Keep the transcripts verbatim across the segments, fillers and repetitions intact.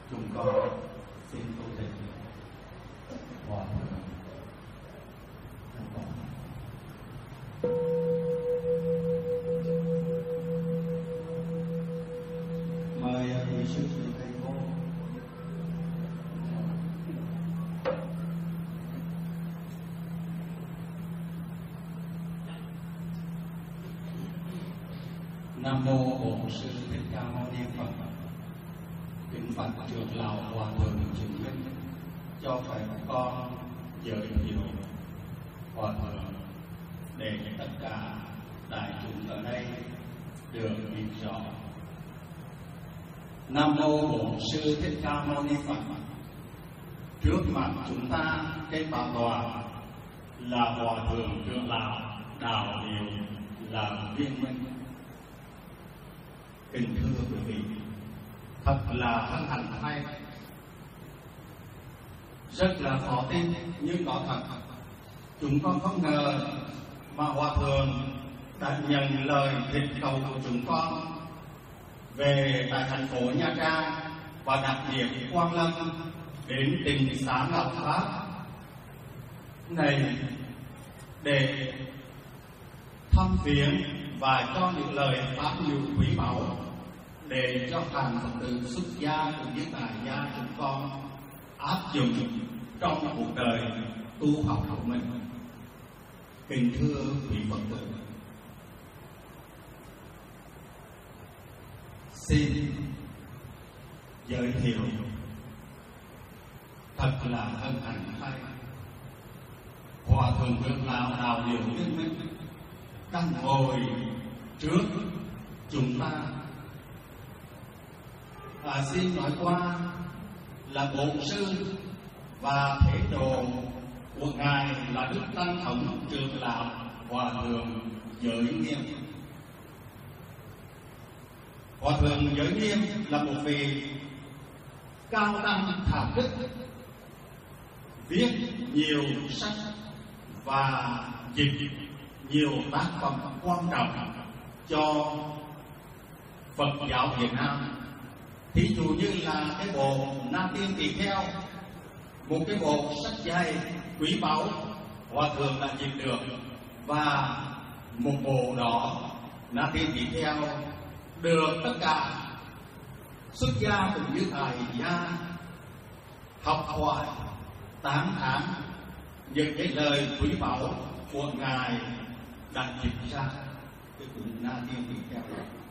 chúng con xin tu tịnh hòa thượng. Mời vị sư chị thầy cô. Nam mô Bổn Sư Thích Ca Mâu Ni Phật. Kính bạch trưởng lão hòa thượng chứng minh cho phép con giới thiệu hòa thượng để tất cả đại chúng ở đây được biết rõ. Nam mô Bổn Sư Thích Ca Mâu Ni Phật. Trước mặt chúng ta trên bảo tọa là hòa thượng trưởng lão đạo hiệu là Viên Minh. Kính thưa quý vị, thật là hân hạnh thay, rất là khó tin nhưng có thật. Chúng con không ngờ mà hòa thượng đã nhận lời thỉnh cầu của chúng con về tại thành phố Nha Trang và đặc biệt Quang Lâm đến tỉnh xá Ngọc Pháp này để thăm viếng và cho những lời pháp ngữ quý báu để cho hàng Phật tử xuất gia cũng như tại gia chúng con áp dụng trong cuộc đời tu học của mình. Kính thưa quý Phật tử, xin giới thiệu thật là hân hạnh thay hòa thượng trưởng lão đạo hiệu Viên Minh đang ngồi trước chúng ta. À, xin nói qua là bổn sư và thể đồ của ngài là Đức Tăng Thống trưởng lão hòa thượng Giới Nghiêm. Hòa thượng Giới Nghiêm là một vị cao đẳng thạc đức, viết nhiều sách và dịch nhiều tác phẩm quan trọng cho Phật giáo Việt Nam. Thí dụ như là cái bộ Na Tiên Tỳ Kheo, một cái bộ sách dày quý báu hòa thượng đã dịch được, và một bộ đó Na Tiên Tỳ Kheo được tất cả xuất gia cũng như tại gia học hỏi tán thán những cái lời quý báu của ngài đã dịch ra cái cuốn Na Tiên Tỳ Kheo.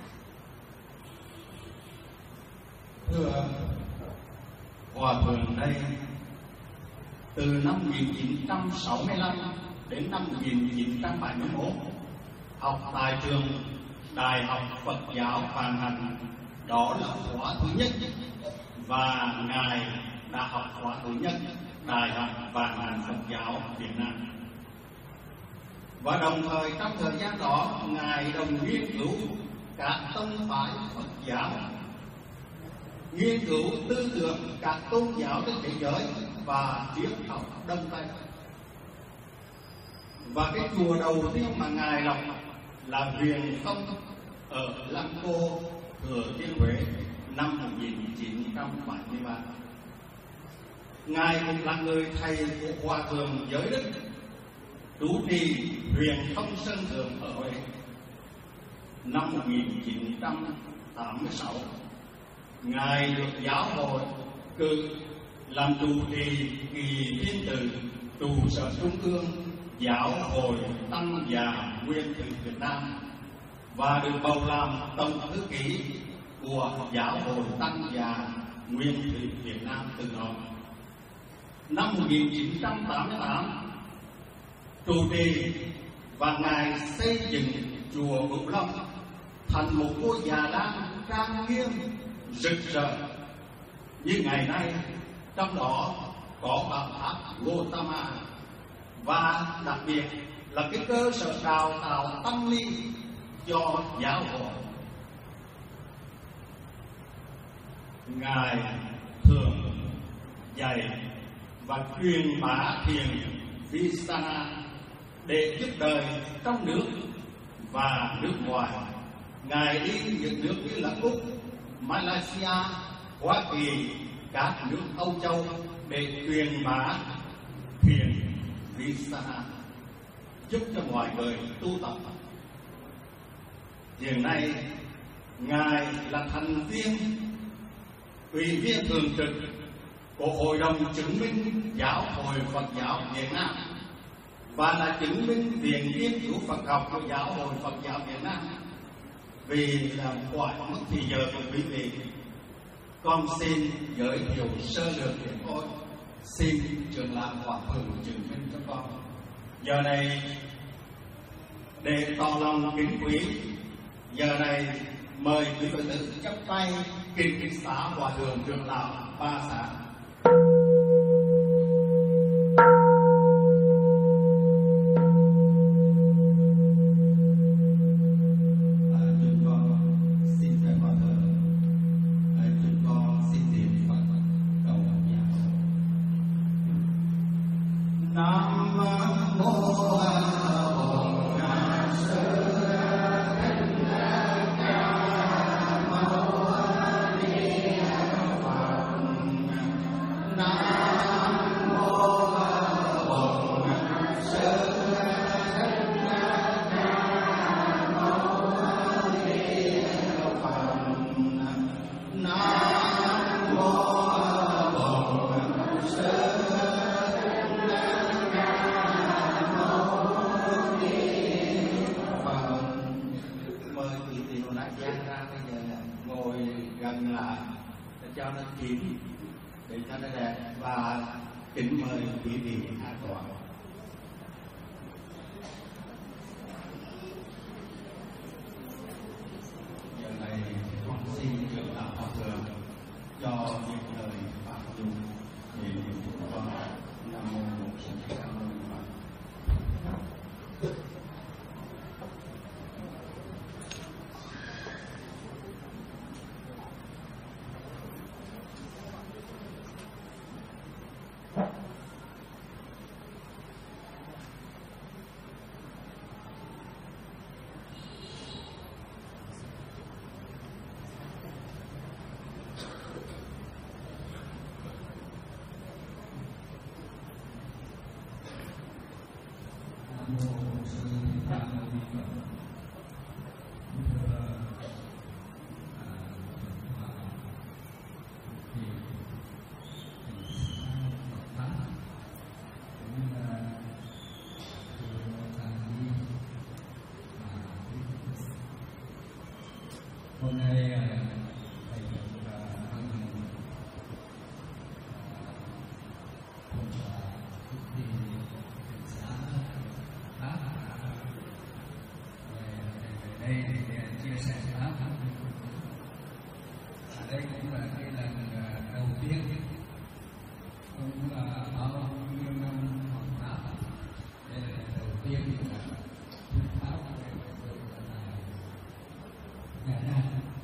Thưa hòa thượng, đây từ năm một nghìn chín trăm sáu mươi lăm đến năm một nghìn chín trăm bảy mươi mốt học tại trường Đại học Phật giáo Vạn Hạnh, đó là khóa thứ nhất, và ngài đã học khóa thứ nhất Đại học Vạn Hạnh Phật giáo Việt Nam. Và đồng thời trong thời gian đó ngài đồng nghiên cứu các tông phái Phật giáo, nghiên cứu tư tưởng các tôn giáo trên thế giới và triết học Đông Tây. Và cái chùa đầu tiên mà ngài lập là Huyền Không ở Lăng Cô, Thừa Thiên Huế năm một nghìn chín trăm bảy mươi ba. Ngài cũng là người thầy của hòa thượng Giới Đức trú trì Huyền Không Sơn Thượng ở Huế. Năm một nghìn chín trăm tám mươi sáu, ngài được giáo hội cử làm trụ trì kỳ thiên tự trụ sở trung ương giáo hội Tăng già Nguyên thủy Việt Nam và được bầu làm tổng thư ký của giáo hội Tăng già Nguyên thủy Việt Nam từ đó. Năm một nghìn chín trăm tám mươi tám, trụ trì và ngài xây dựng chùa Bửu Long thành một ngôi già lam trang nghiêm rực rỡ như ngày nay. Trong đó có bảo tháp Gotama, và đặc biệt là cái cơ sở đào tạo tâm linh cho giáo hội. Ngài thường dạy và truyền bá thiền Vipassana để giúp đời trong nước và nước ngoài. Ngài đi những nước như là Úc, Malaysia, Hoa Kỳ, các nước Âu Châu để truyền bá thiền Vipassana, giúp cho mọi người tu tập. Hiện nay Ngài là thành viên, ủy viên thường trực của Hội đồng chứng minh Giáo hội Phật giáo Việt Nam và là chứng minh viện nghiên cứu Phật học của Giáo hội Phật giáo Việt Nam. Vì làm quá mất thì giờ của quý vị, con xin giới thiệu sơ lược về tôi. Xin trưởng lão Hòa thượng chứng minh cho con. Giờ này để tỏ lòng kính quý, giờ này mời quý Phật tử chắp tay kính kính xá Hòa thượng trưởng lão Ba Xá. Hôm nay thầy được ăn hỗ trợ thì xã Pháp về đây để chia sẻ Pháp. Ở đây cũng là cái lần đầu tiên cũng là bao nhiêu năm học Pháp, đây là lần đầu tiên là thuyết Pháp về Việt Nam.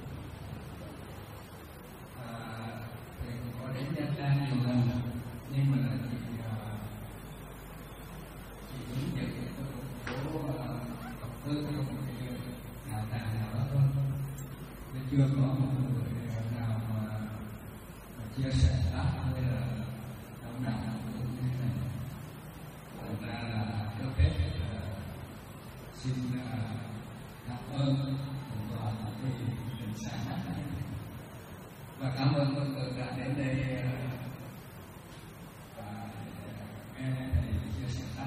À, thầy có đến Nha Trang nhiều lần nhưng mà là chỉ chỉ hướng dẫn một số học tư trong cái nhà tràng nào đó thôi, nên chưa có một người nào mà chia sẻ Pháp hay là đông đảo như thế này. Thành ra là trước hết xin cảm ơn toàn cái tình sáng này và cảm ơn mọi người đã đến đây và nghe thầy chia sẻ Pháp.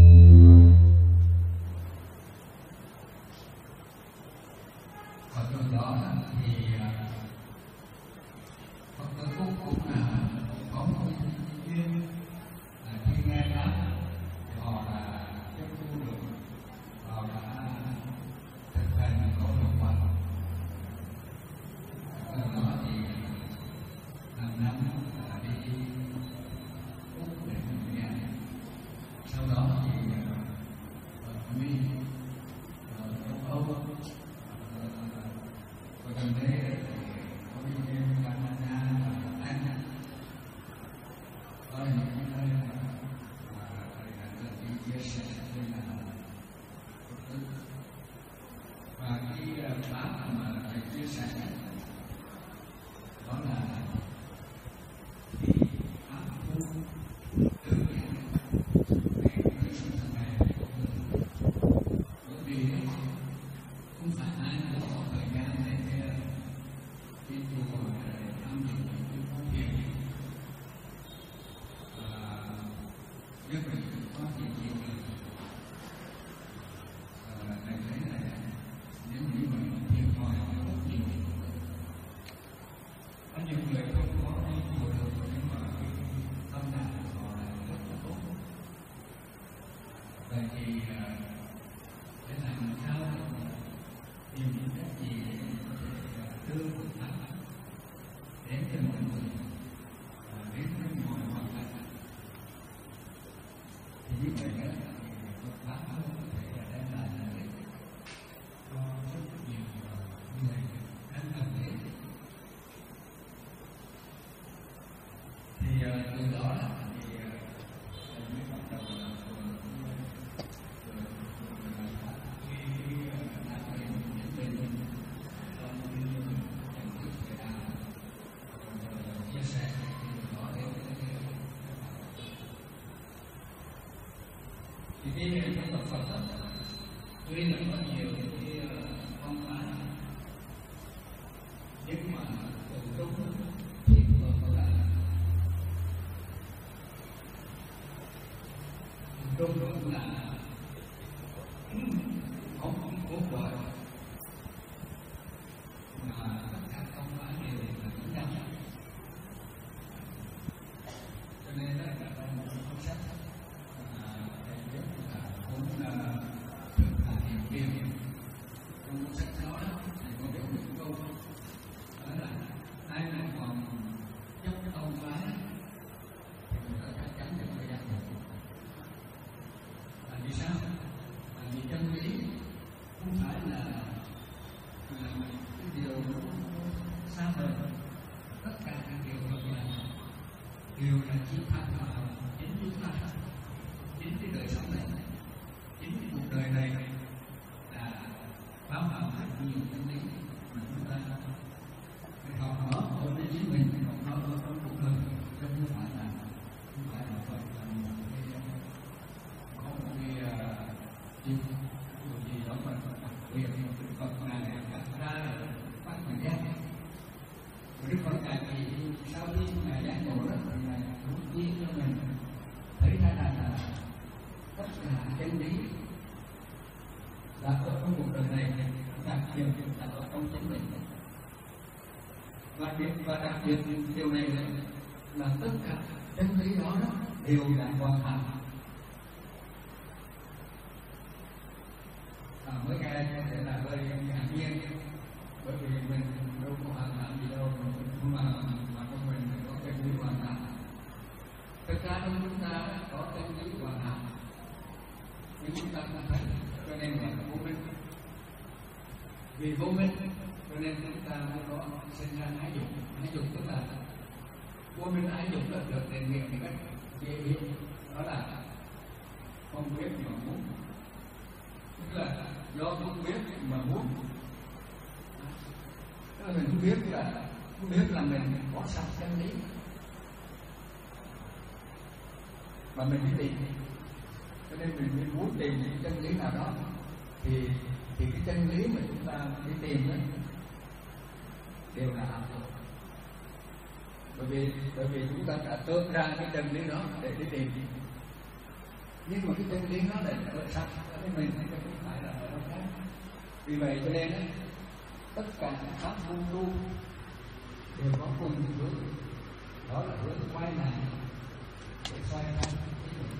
Đó đó thì Phật tử Phúc cũng là có một duyên là khi nghe pháp thì họ là tiếp thu được, họ đã thực hành có hiệu quả. Từ đó thì hàng năm là đi Úc để mình nghe. Sau đó thì ở Mỹ, ở châu Âu, và gần đây có đi đến Canada và Anh. Đó là những cái nơi mà thầy đã từng đi chia sẻ với là Phật tử. Và cái pháp mà thầy chia sẻ đó là khi pháp tu tự nhiên để đời sống hàng ngày của người. Bởi vì không phải ai cũng có thời gian để đi chùa để tham dự những công việc, và nếu mình có gì gì thầy thấy là nếu như mình thiệt thòi rất nhiều. Có nhiều người không có đi chùa được, nhưng mà cái tâm trạng của họ là rất là tốt. Vậy thì để làm sao tìm những cách gì để có thể đưa Phật pháp đến cho mọi người, đến với mọi hoàn cảnh, thì như vậy đó Phật pháp có thể là đem lại lợi ích cho rất nhiều người đang cần đến. Thì từ đó thì mới bắt đầu là chia sẻ đó đến thì cái này trong Phật Phật đó, tuy là có nhiều cái phong phái, nhưng mà từ đúng thì Phật là đúng cũng là không có gọi mà tất cả không phải đều là đúng nhau. Cho nên đó là trong một cuốn sách thầy viết là cuốn Thực Hành Thiền Kiên. Trong cuốn sách đó thầy có viết một câu đó là ai mà còn dốc tông phái thì người ta chắc chắn được thời gian được. Là vì sao? Là vì chân lý không phải là là cái điều xa vời. Tất cả các điều Phật dạy đều là chỉ tham vào chính chúng ta, chính cái đời sống này, chính cái cuộc đời này là bao hàm rất nhiều chân lý mà chúng ta phải học hỏi ở trên chính mình, học hỏi ở trong cuộc đời, chứ không phải là không phải là Phật là một cái có một cái điều gì đó mà đặc biệt Phật ngài đặt ra là bắt mình giác. Đức Phật ngài thì sau khi ngài giác ngộ đó thì ngài cũng khuyên cho mình thấy ra là tất cả chân lý là ở trong cuộc đời này, đặc biệt là ở trong chính mình. Và biệt và đặc biệt điều này là tất cả chân lý đó, đó đều là hoàn hảo. À, mới nghe có thể là hơi ngạc nhiên, bởi vì mình đâu có hoàn hảo gì đâu, mà mà trong mình có chân lý hoàn hảo. Thực ra trong chúng ta có chân lý hoàn hảo, nhưng chúng ta không thấy, cho nên là vô minh. Vì vô minh cho nên chúng ta mới có sinh ra ái dục. Ái dục tức là vô minh. Ái dục là được đề nghị một cách dễ hiểu, đó là không biết mà muốn, tức là do không biết mà muốn. Tức là mình không biết là không biết là mình có sẵn chân lý mà mình đi tìm, cho nên mình mới muốn tìm những chân lý nào đó. Thì thì cái chân lý mà chúng ta đi tìm đấy đều là ảo tưởng, bởi vì bởi vì chúng ta đã tưởng ra cái chân lý đó để đi tìm, nhưng mà cái chân lý nó lại ở sẵn ở bên mình, chứ không phải là ở đâu khác. Vì vậy cho nên ấy, tất cả các môn tu đều có cùng hướng, đó là hướng quay lại để xoay ra cái mình.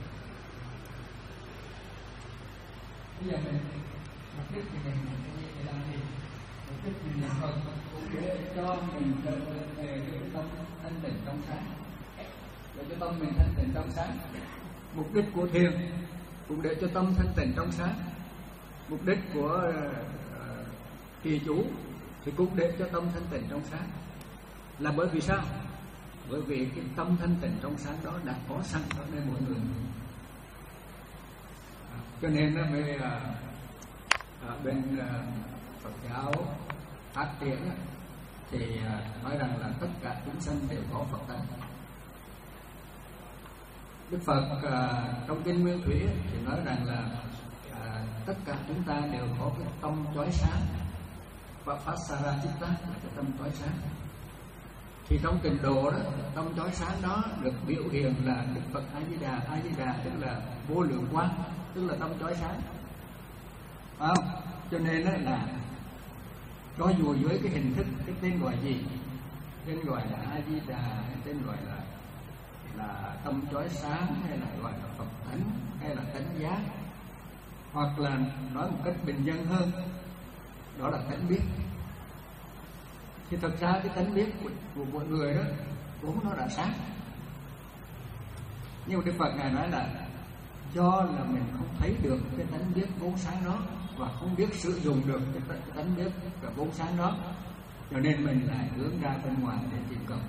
Bây giờ mình mục đích thì mình mình làm gì? Mục đích mình làm Phật cũng để cho mình trở về cái tâm thanh tịnh trong sáng, để cho tâm mình thanh tịnh trong sáng. Mục đích của thiền cũng để cho tâm thanh tịnh trong sáng. Mục đích của uh, trì chú thì cũng để cho tâm thanh tịnh trong sáng. Là bởi vì sao? Bởi vì cái tâm thanh tịnh trong sáng đó đã có sẵn ở nơi mỗi người. À, cho nên nó mới uh, uh, bên uh, Phật giáo phát triển thì uh, nói rằng là tất cả chúng sanh đều có Phật tánh. Đức Phật uh, trong kinh Nguyên Thủy thì nói rằng là uh, tất cả chúng ta đều có cái tâm chói sáng, và Pasara Chitta là cái tâm chói sáng. Thì trong Tịnh Độ đó, tâm chói sáng đó được biểu hiện là Đức Phật A Di Đà. A Di Đà tức là vô lượng quang, tức là tâm chói sáng, phải không? Cho nên đó là cho dù với cái hình thức, cái tên gọi gì, tên gọi là A Di Đà, hay tên gọi là là tâm chói sáng, hay là gọi là Phật tánh, hay là tánh giác, hoặc là nói một cách bình dân hơn, đó là tánh biết. Thì thật ra cái tánh biết của, của mọi người đó vốn nó đã sáng, nhưng mà Đức Phật Ngài nói là do là mình không thấy được cái tánh biết vốn sáng đó, và không biết sử dụng được cái, cái tánh biết và vốn sáng đó, cho nên mình lại hướng ra bên ngoài để tìm cầu.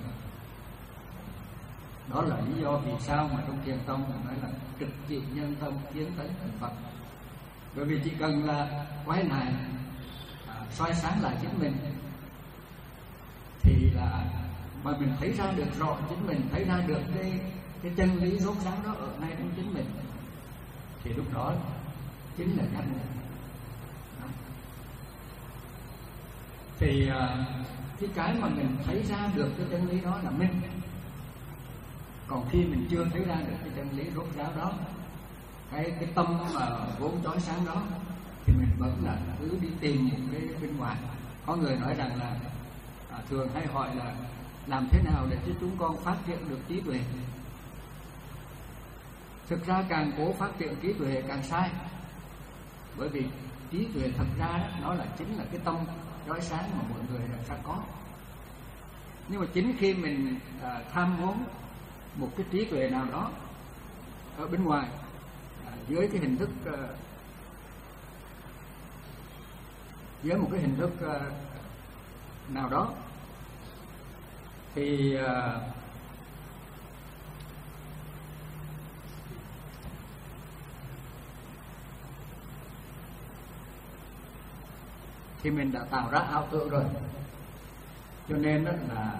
Đó là lý do vì sao mà trong Thiền Tông mình nói là trực trị nhân tâm tiến tới thành Phật. Bởi vì chỉ cần là quay lại à, soi sáng lại chính mình, thì là mà mình thấy ra được rõ chính mình, thấy ra được cái cái chân lý rốt ráo đó ở ngay trong chính mình, thì lúc đó chính là giác ngộ. Thì à, cái cái mà mình thấy ra được cái chân lý đó là minh. Còn khi mình chưa thấy ra được cái chân lý rốt ráo đó, cái cái tâm mà vốn chói sáng đó, thì mình vẫn là cứ đi tìm một cái bên ngoài. Có người nói rằng là à, thường hay hỏi là làm thế nào để cho chúng con phát triển được trí tuệ. Thực ra càng cố phát triển trí tuệ càng sai, bởi vì trí tuệ thật ra đó, nó là chính là cái tâm chói sáng mà mọi người sẽ có. Nhưng mà chính khi mình à, tham muốn một cái trí tuệ nào đó ở bên ngoài, à, dưới cái hình thức à, dưới một cái hình thức à, nào đó, thì à, thì mình đã tạo ra ảo tưởng rồi. Cho nên đó là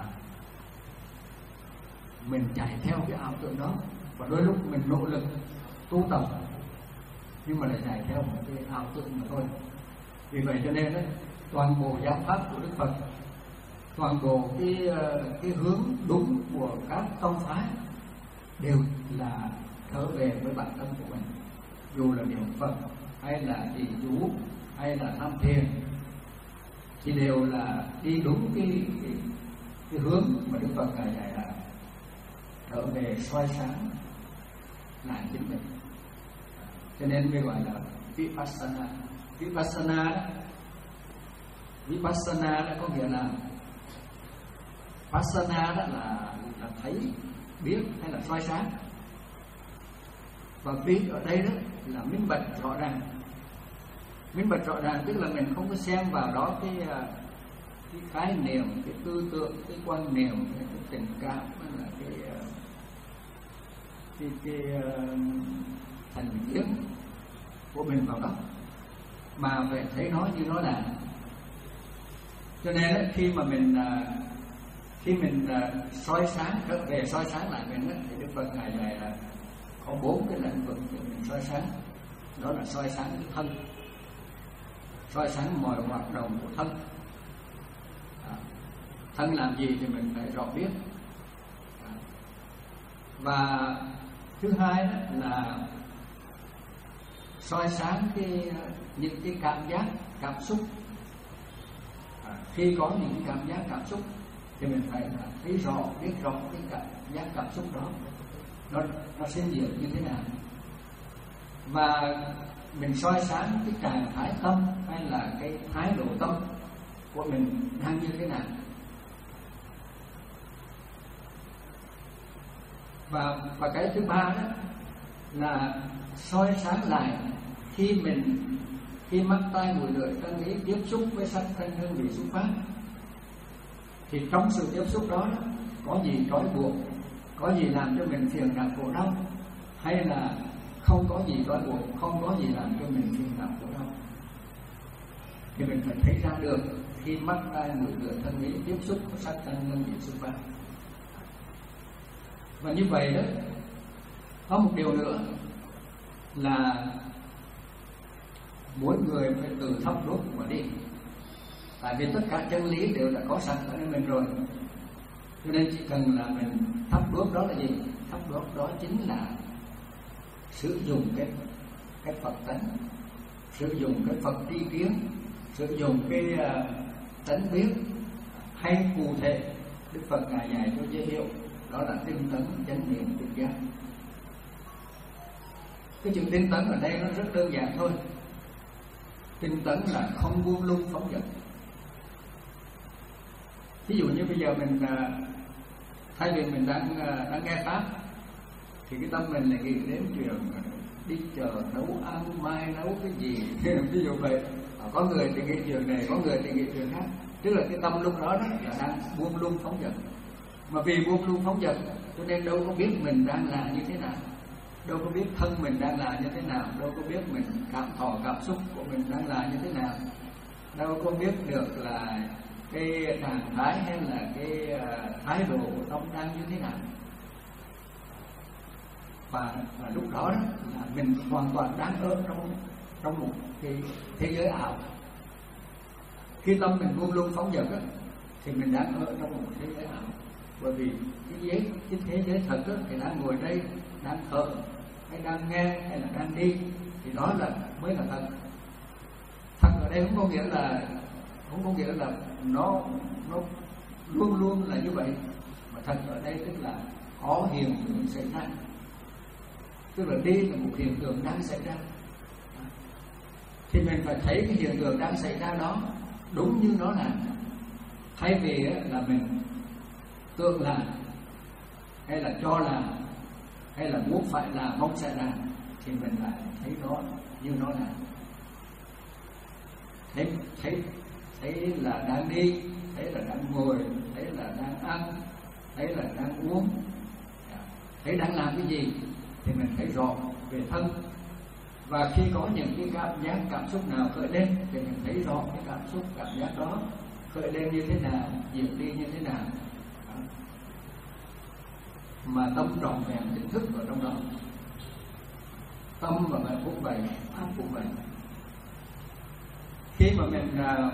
mình chạy theo cái ảo tưởng đó, và đôi lúc mình nỗ lực tu tập nhưng mà lại chạy theo một cái ảo tưởng mà thôi. Vì vậy cho nên đó, toàn bộ giáo pháp của Đức Phật, toàn bộ cái cái hướng đúng của các tông phái đều là trở về với bản thân của mình. Dù là niệm Phật hay là trì chú hay là tham thiền, thì đều là đi đúng cái cái, cái hướng mà Đức Phật Ngài dạy là trở về soi sáng lại chính mình. Cho nên mới gọi là Vipassana. Vipassana đó, Vipassana đó có nghĩa là Passana đó là, là thấy, biết hay là soi sáng. Và biết ở đây đó là minh bạch rõ ràng. Minh bạch rõ ràng tức là mình không có xen vào đó cái cái khái niệm, cái tư tưởng, cái quan niệm, cái, cái tình cảm, hay là cái cái, cái, cái thành kiến của mình vào đó, mà phải thấy nó như nó là. Cho nên đó, khi mà mình khi mình soi sáng, trở về soi sáng lại mình đó, thì Đức Phật Ngài dạy là có bốn cái lĩnh vực để mình soi sáng. Đó là soi sáng cái thân, soi sáng mọi hoạt động của thân. À, thân làm gì thì mình phải rõ biết. À, và thứ hai đó là soi sáng cái những cái cảm giác, cảm xúc. À, khi có những cảm giác cảm xúc thì mình phải thấy rõ, biết rõ cái cảm giác cảm xúc đó nó nó sinh diệu như thế nào, và mình soi sáng cái trạng thái tâm hay là cái thái độ tâm của mình đang như thế nào. Và và cái thứ ba đó là soi sáng lại khi mình khi mắt tai mũi lưỡi thân ý tiếp xúc với sắc thanh hương vị xúc pháp, thì trong sự tiếp xúc đó, đó có gì trói buộc, có gì làm cho mình phiền não khổ đau, hay là không có gì trói buộc, không có gì làm cho mình phiền não khổ đau, thì mình phải thấy ra được khi mắt tai mũi lưỡi thân ý tiếp xúc với sắc thanh hương vị xúc pháp. Và như vậy đó, có một điều nữa là mỗi người phải tự thắp đốt mà đi. Tại vì tất cả chân lý đều đã có sẵn ở nơi mình rồi, cho nên chỉ cần là mình thắp đốt. Đó là gì? Thắp đốt đó chính là sử dụng cái cái Phật tánh, sử dụng cái Phật tri kiến, sử dụng cái uh, tánh biết, hay cụ thể Đức Phật ngài dạy cho dễ hiểu, đó là tinh tấn chánh niệm tỉnh giác. Cái chữ tinh tấn ở đây nó rất đơn giản thôi. Tinh tấn là không buông lung phóng dật. Ví dụ như bây giờ mình thay vì mình đang đang nghe pháp, thì cái tâm mình lại nghĩ đến chuyện đi chợ nấu ăn, mai nấu cái gì ví dụ vậy. Có người thì nghĩ chuyện này, có người thì nghĩ chuyện khác. Tức là cái tâm lúc đó, đó là đang buông lung phóng dật. Mà vì buông lung phóng dật cho nên đâu có biết mình đang là như thế nào, đâu có biết thân mình đang là như thế nào, đâu có biết mình cảm thọ cảm xúc của mình đang là như thế nào, đâu có biết được là cái trạng thái hay là cái thái độ của tâm đang như thế nào. Và, và lúc đó, đó là mình hoàn toàn đang ở trong trong một cái thế giới ảo. Khi tâm mình buông lung phóng dật đó, thì mình đang ở trong một thế giới ảo. Bởi vì cái giới, cái thế giới thật đó, thì đang ngồi đây, đang thở, hay đang nghe, hay là đang đi, thì đó là mới là thật. Thật ở đây không có nghĩa là không có nghĩa là nó nó luôn luôn là như vậy, mà thật ở đây tức là có hiện tượng xảy ra, tức là đi là một hiện tượng đang xảy ra, thì mình phải thấy cái hiện tượng đang xảy ra đó đúng như nó là, thay vì là mình tưởng là, hay là cho là, hay là muốn phải là, mong sẽ là, thì mình lại thấy nó như nó là. Thấy thấy thấy là đang đi, thấy là đang ngồi, thấy là đang ăn, thấy là đang uống, thấy đang làm cái gì, thì mình thấy rõ về thân. Và khi có những cái cảm giác cảm xúc nào khởi lên, thì mình thấy rõ cái cảm xúc cảm giác đó khởi lên như thế nào, diệt đi như thế nào, mà tâm trọn vẹn tỉnh thức ở trong đó. Tâm và mình cũng vậy, pháp cũng vậy. Khi mà mình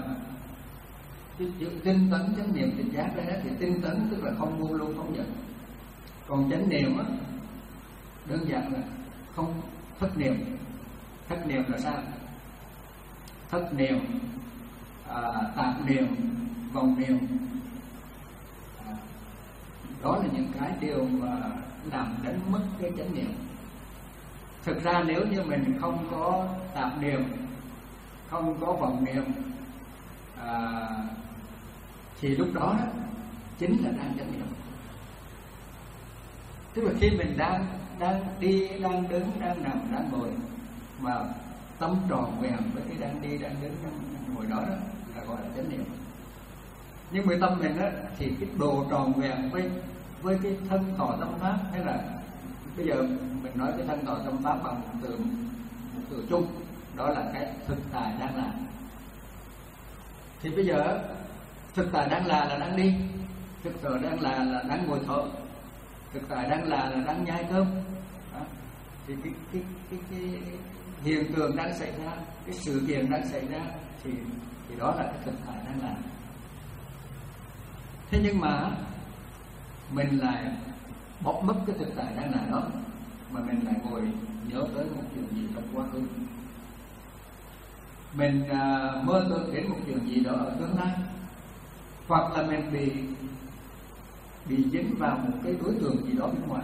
uh, tinh tấn chánh niệm tỉnh giác đấy, thì tinh tấn tức là không buông lung phóng dật. Còn chánh niệm á, đơn giản là không thất niệm. Thất niệm là sao? Thất niệm, à, tạp niệm, vọng niệm, à, đó là những cái điều mà làm đánh mất cái chánh niệm. Thực ra nếu như mình không có tạp niệm, không có vọng niệm, à, thì lúc đó, đó chính là đang chánh niệm. Tức là khi mình đang đang đi, đang đứng, đang nằm, đang ngồi, mà tâm tròn vẹn với cái đang đi, đang đứng, đang ngồi đó, đó là gọi là chánh niệm. Nhưng với tâm mình đó, thì cái độ tròn vẹn với với cái thân thọ tâm pháp, hay là bây giờ mình nói cái thân thọ tâm pháp bằng một từ một từ chung, đó là cái thực tại đang là. Thì bây giờ thực tại đang là là đang đi, thực tại đang là là đang ngồi thở, thực tại đang là là đang nhai cơm. Đó. Thì cái cái cái cái hiện tượng đang xảy ra, cái sự kiện đang xảy ra, thì thì đó là cái thực tại đang là. Thế nhưng mà mình lại bỏ mất cái thực tại đang là đó, mà mình lại ngồi nhớ tới một chuyện gì trong quá khứ, mình uh, mơ tưởng đến một chuyện gì đó ở tương lai, hoặc là mình bị bị dính vào một cái đối tượng gì đó bên ngoài,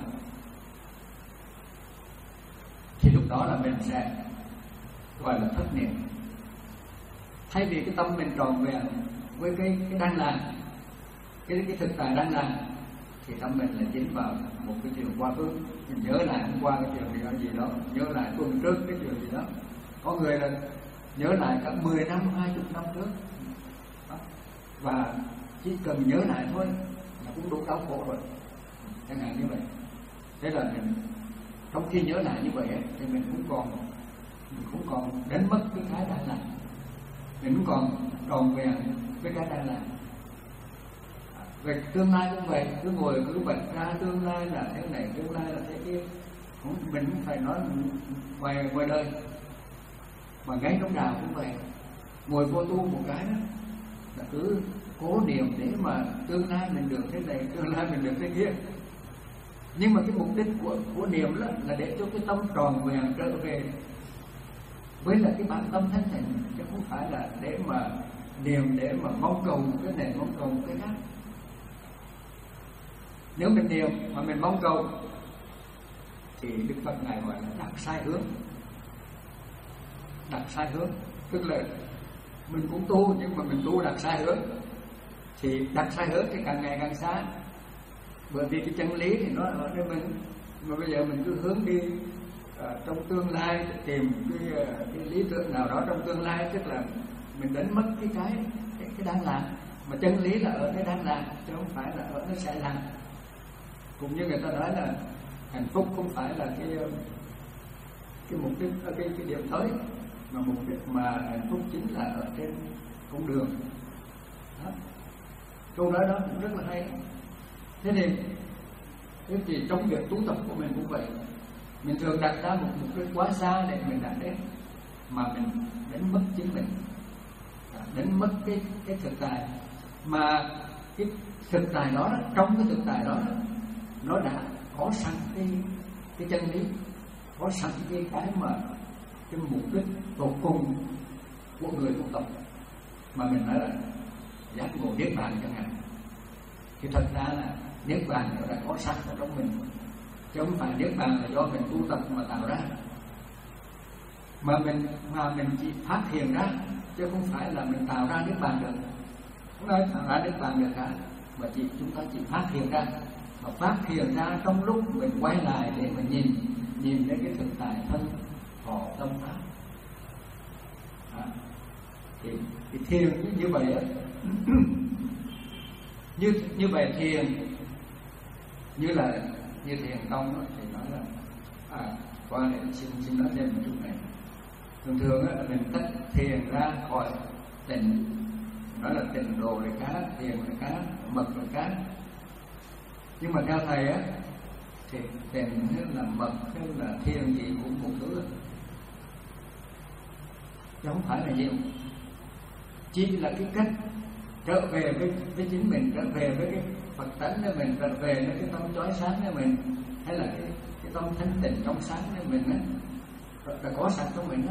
thì lúc đó là mình sẽ gọi là thất niệm. Thay vì cái tâm mình tròn vẹn với cái cái đang làm, cái cái thực tại đang làm, thì tâm mình lại dính vào một cái chuyện quá khứ. Mình nhớ lại hôm qua cái chuyện gì đó, gì đó nhớ lại tuần trước cái chuyện gì đó. Có người là nhớ lại cả mười năm, hai mươi năm trước đó. Và chỉ cần nhớ lại thôi là cũng đủ đau khổ rồi, chẳng hạn như vậy. Thế là mình trong khi nhớ lại như vậy thì mình cũng còn mình cũng còn đánh mất cái cái đang làm, mình cũng còn tròn vẹn với cái đang làm. Về tương lai cũng vậy, cứ ngồi cứ bật ra tương lai là thế này, tương lai là thế kia, mình cũng phải nói ngoài ngoài đời. Mà ngay trong đạo cũng vậy, ngồi vô tu một cái đó là cứ cố niệm để mà tương lai mình được thế này, tương lai mình được thế kia. Nhưng mà cái mục đích của của niệm đó là để cho cái tâm tròn vẹn trở về với là cái bản tâm thanh tịnh, chứ không phải là để mà niệm để mà mong cầu một cái này, mong cầu một cái khác. Nếu mình niệm mà mình mong cầu thì Đức Phật ngài gọi là đặt sai hướng. Đặt sai hướng tức là mình cũng tu nhưng mà mình tu đặt sai hướng, thì đặt sai hướng thì càng ngày càng xa. Bởi vì cái chân lý thì nó ở nơi mình, mà bây giờ mình cứ hướng đi uh, trong tương lai, tìm cái, uh, cái lý tưởng nào đó trong tương lai, tức là mình đánh mất cái cái cái, cái đang làm. Mà chân lý là ở nơi đang làm chứ không phải là ở nơi sẽ làm. Cũng như người ta nói là hạnh phúc không phải là cái cái mục đích, cái cái điểm tới, mà mục đích mà hạnh phúc chính là ở trên con đường đó. Câu nói đó cũng rất là hay. Thế nên thế thì trong việc tu tập của mình cũng vậy, mình thường đặt ra một mục đích quá xa để mình đạt đến, mà mình đánh mất chính mình, đánh mất cái cái thực tại. Mà cái thực tại đó, trong cái thực tại đó nó đã có sẵn cái cái chân lý, có sẵn cái cái mà cái mục đích tột cùng của người tu tập, mà mình nói là giác ngộ niết bàn chẳng hạn. Thì thật ra là niết bàn nó đã có sẵn ở trong mình, chứ không phải niết bàn là do mình tu tập mà tạo ra, mà mình mà mình chỉ phát hiện ra, chứ không phải là mình tạo ra niết bàn được. Không nói tạo ra niết bàn được cả, mà chỉ chúng ta chỉ phát hiện ra. Và phát hiện ra trong lúc mình quay lại để mà nhìn nhìn đến cái thực tại thân thọ tâm pháp. À, thì, thì thiền như, như vậy á, như như vậy thiền như là như thiền tông đó, thì nói là à, qua để xin xin nói thêm một chút này. Thường thường á, mình tách thiền ra khỏi tịnh, nói là tịnh độ là cá, thiền là cá, mật là cá. Nhưng mà theo thầy á thì tịnh hay là mật hay là thiền gì cũng một thứ, chứ không phải là nhiều. Chỉ là cái cách trở về với, với chính mình, trở về với cái Phật tánh của mình, trở về với cái tâm chói sáng của mình, hay là cái, cái tâm thanh tịnh trong sáng của mình á, là có sẵn trong mình á.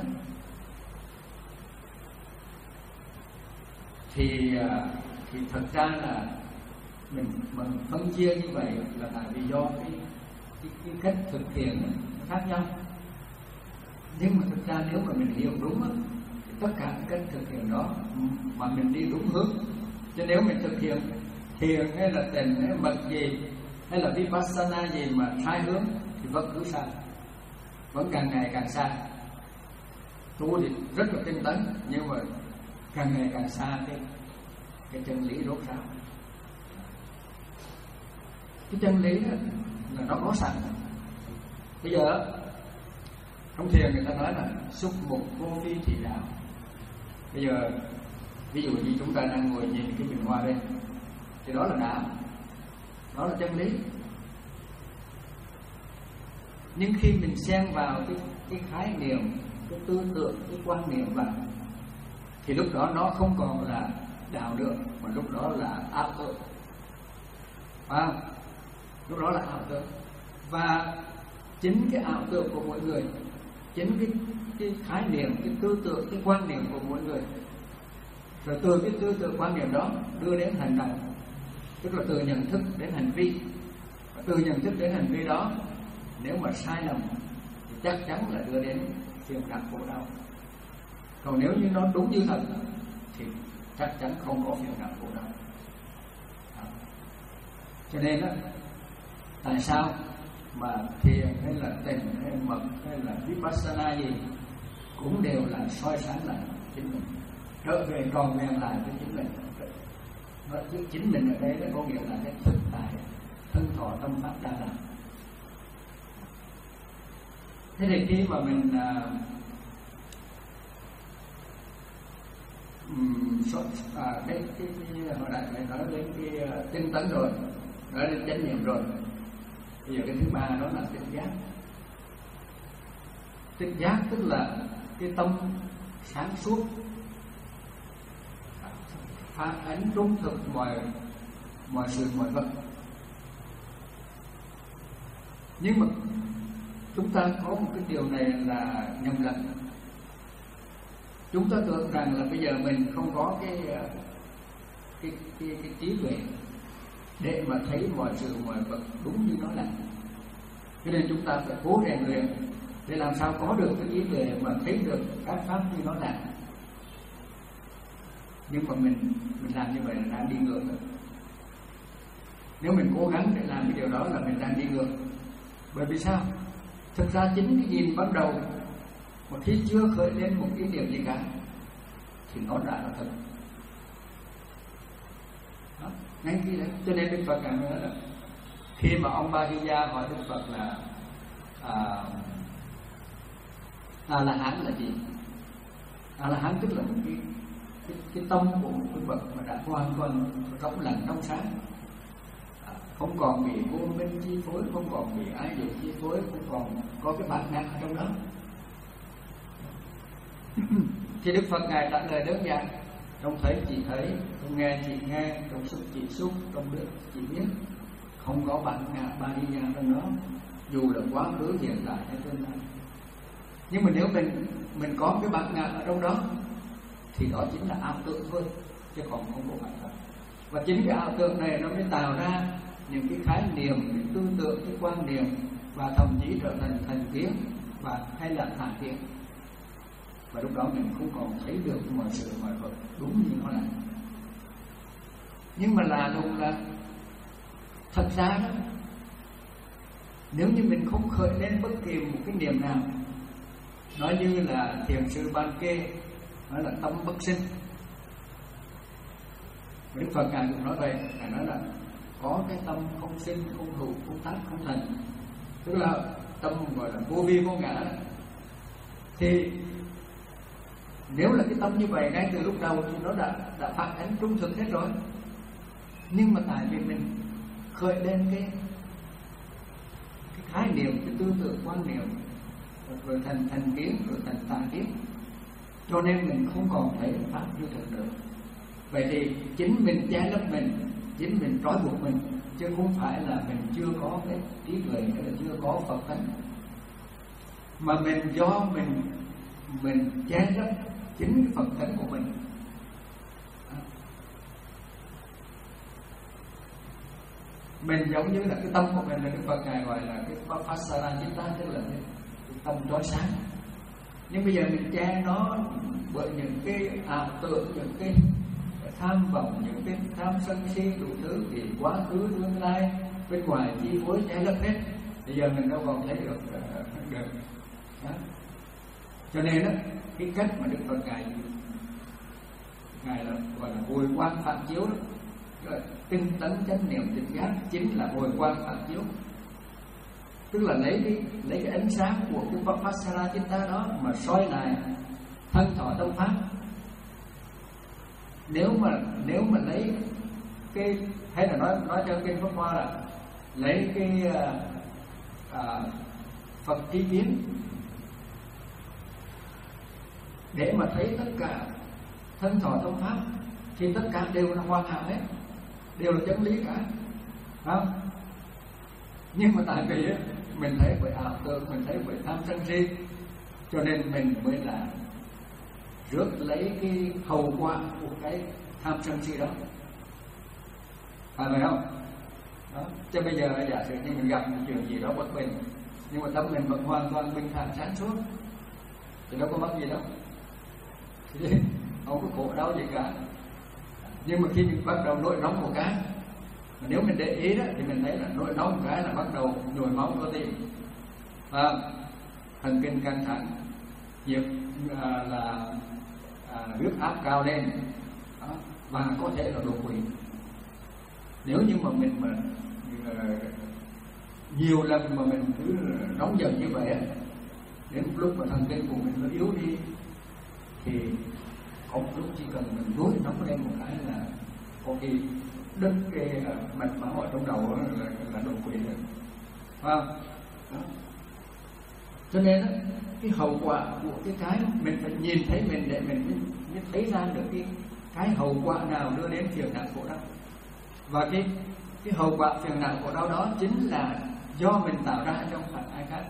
Thì thì thật ra là mình mình phân chia như vậy là tại vì do cái cái, cái cách thực hiện khác nhau. Nhưng mà thực ra nếu mà mình hiểu đúng á, thì tất cả các cách thực hiện đó mà mình đi đúng hướng. Chứ nếu mình thực hiện thiền hay là tịnh hay mật gì hay là vipassana gì mà sai hướng thì vẫn cứ sai, vẫn càng ngày càng xa. Tu thì rất là tinh tấn, nhưng mà càng ngày càng xa cái cái chân lý rốt ráo. Cái chân lý đó là nó có sẵn. Bây giờ trong thiền người ta nói là xúc mục vô vi thị đạo. Bây giờ ví dụ như chúng ta đang ngồi nhìn cái bình hoa đây, thì đó là đạo, đó là chân lý. Nhưng khi mình xen vào cái, cái khái niệm, cái tư tưởng, cái quan niệm vào, thì lúc đó nó không còn là đạo được, mà lúc đó là ảo tưởng. À, lúc đó là ảo tưởng. Và chính cái ảo tưởng của mỗi người, chính cái, cái khái niệm, cái tư tưởng, cái quan niệm của mỗi người Rồi từ cái tư tưởng quan niệm đó đưa đến hành động, tức là từ nhận thức đến hành vi. Và từ nhận thức đến hành vi đó, nếu mà sai lầm thì chắc chắn là đưa đến phiền não khổ đau. Còn nếu như nó đúng như thật thì chắc chắn không có phiền não khổ đau. Cho nên đó, tại sao mà thiền hay là tịnh hay mật hay là vipassana gì cũng đều là soi sáng lại chính mình, trở về tròn vẹn lại với chính mình. Và chính mình ở đây nó có nghĩa là cái thực tại thân thọ tâm pháp đa đạo. Thế thì khi mà mình uh, à, cái cái cái hồi nãy mình nói đến cái uh, tinh tấn rồi, nói đến chánh niệm rồi, bây giờ cái thứ ba đó là tỉnh giác. Tỉnh giác tức là cái tâm sáng suốt, phản ánh trung thực mọi mọi sự mọi vật. Nhưng mà chúng ta có một cái điều này là nhầm lẫn. Chúng ta tưởng rằng là bây giờ mình không có cái cái cái, cái trí tuệ để mà thấy mọi sự mọi vật đúng như nó là. Cho nên chúng ta phải cố rèn luyện để làm sao có được cái trí tuệ mà thấy được các pháp như nó là. Nhưng mà mình mình làm như vậy là đang đi ngược rồi. Nếu mình cố gắng để làm cái điều đó là mình đang đi ngược. Bởi vì sao? Thực ra chính cái nhìn ban đầu mà khi chưa khởi lên một ý niệm gì cả thì nó đã là thật. Đó. Ngay khi đấy, cho nên Đức Phật nói là khi mà ông Ba Di Gia hỏi Đức Phật là à, A La Hán là gì? A La Hán tức là một cái cái, cái tâm của một cái bậc mà đã hoàn toàn rộng lặng trong sáng, à, không còn bị vô minh chi phối, không còn bị ái dục chi phối, không còn có cái bản ngã ở trong đó. Thì Đức Phật ngài trả lời đơn giản: trong thấy chỉ thấy, trong nghe chỉ nghe, trong xúc chỉ xúc, trong biết chỉ biết, không có bản ngã ba đi nhà trong đó, dù là quá khứ hiện tại hay tương lai. Nhưng mà nếu mình mình có cái bản ngã ở trong đó thì đó chính là ảo tưởng thôi, chứ còn không có bản thật. Và chính cái ảo tưởng này nó mới tạo ra những cái khái niệm, cái tư tưởng, cái quan niệm, và thậm chí trở thành thành kiến và hay là tà kiến. Và lúc đó mình không còn thấy được mọi sự mọi vật đúng như nó là. Nhưng mà là luôn là thật ra đó, nếu như mình không khởi lên bất kỳ một cái niệm nào, nói như là thiền sư Ban Kê nói là tâm bất sinh. Đức Phật ngài cũng nói vậy, ngài nói là có cái tâm không sinh, không hữu, không tác, không thành, tức là tâm gọi là vô vi vô ngã. Thì nếu là cái tâm như vậy ngay từ lúc đầu thì nó đã đã phản ánh trung thực hết rồi. Nhưng mà tại vì mình khởi lên cái cái khái niệm, cái tư tưởng quan niệm, rồi thành thành kiến, rồi thành tà kiến, cho nên mình không còn thấy pháp như thực được. Vậy thì chính mình che lấp mình, chính mình trói buộc mình, chứ không phải là mình chưa có cái trí tuệ hay là chưa có Phật tánh, mà mình do mình mình che lấp chính cái Phật tánh của mình. Mình giống như là cái tâm của mình là Đức Phật ngài gọi là cái Vipassana-citta, tức là cái, cái tâm chói sáng. Nhưng bây giờ mình che nó bởi những cái ảo tưởng, những cái tham vọng, những cái tham sân si đủ thứ, thì quá khứ tương lai bên ngoài chi phối che lấp hết. Bây giờ mình đâu còn thấy được uh, được. Đó. Cho nên đó, cái cách mà Đức Phật ngài ngài là gọi là hồi quang phản chiếu đó, là tinh tấn chánh niệm tỉnh giác, chính là hồi quang phản chiếu. Tức là lấy cái lấy cái ánh sáng của cái Vipassana-citta đó mà soi lại thân thọ tâm pháp. Nếu mà nếu mà lấy cái, hay là nói nói cho kinh Pháp Hoa là lấy cái à, Phật tri kiến để mà thấy tất cả thân thọ tâm pháp, thì tất cả đều là hoàn hảo hết, đều là chân lý cả, không? Nhưng mà tại vì mình thấy bởi ảo tưởng, mình thấy bởi tham sân si, cho nên mình mới là rước lấy cái hậu quả của cái tham sân si đó, phải phải không? Đó. Chứ bây giờ giả sử như mình gặp một chuyện gì đó bất bình, nhưng mà tâm mình vẫn hoàn toàn bình thản sáng suốt thì đâu có mất gì đâu, không có khổ đau gì cả. Nhưng mà khi mình bắt đầu nổi nóng một cái, nếu mình để ý đó thì mình thấy là nổi nóng một cái là bắt đầu nhồi máu cơ tim, à, thần kinh căng thẳng, nhiệt à, là à, huyết áp cao lên, đó, và có thể là đột quỵ. Nếu như mà mình mà uh, nhiều lần mà mình cứ nóng giận như vậy, đến lúc mà thần kinh của mình nó yếu đi thì có một lúc chỉ cần mình nuốt nóng lên một cái là có khi đứt cái uh, mạch máu ở trong đầu là, là đột quỵ rồi, phải không? Đó. Cho nên đó, cái hậu quả của cái cái mình phải nhìn thấy mình để mình mới thấy ra được cái cái hậu quả nào đưa đến phiền não khổ đau. Và cái cái hậu quả phiền não khổ đau đó chính là do mình tạo ra trong phản ai khác.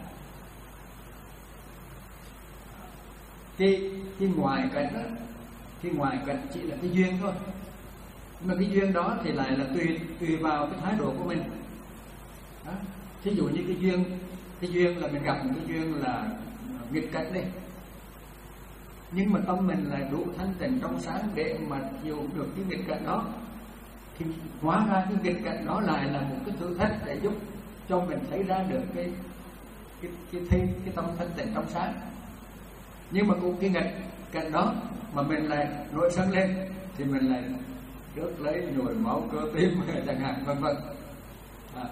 Cái cái ngoài cảnh đó, cái ngoài cảnh chỉ là cái duyên thôi. Nhưng mà cái duyên đó thì lại là tùy tùy vào cái thái độ của mình. Đó. Thí dụ như cái duyên cái duyên là mình gặp một cái duyên là nghịch cảnh đi, nhưng mà tâm mình lại đủ thanh tịnh trong sáng để mà chịu được cái nghịch cảnh đó, thì hóa ra cái nghịch cảnh đó lại là một cái thử thách để giúp cho mình thấy ra được cái cái cái cái, cái tâm thanh tịnh trong sáng. Nhưng mà cũng cái nghịch cảnh đó mà mình lại nổi sân lên thì mình lại rước lấy nhồi máu cơ tim chẳng hạn, vân vân. À.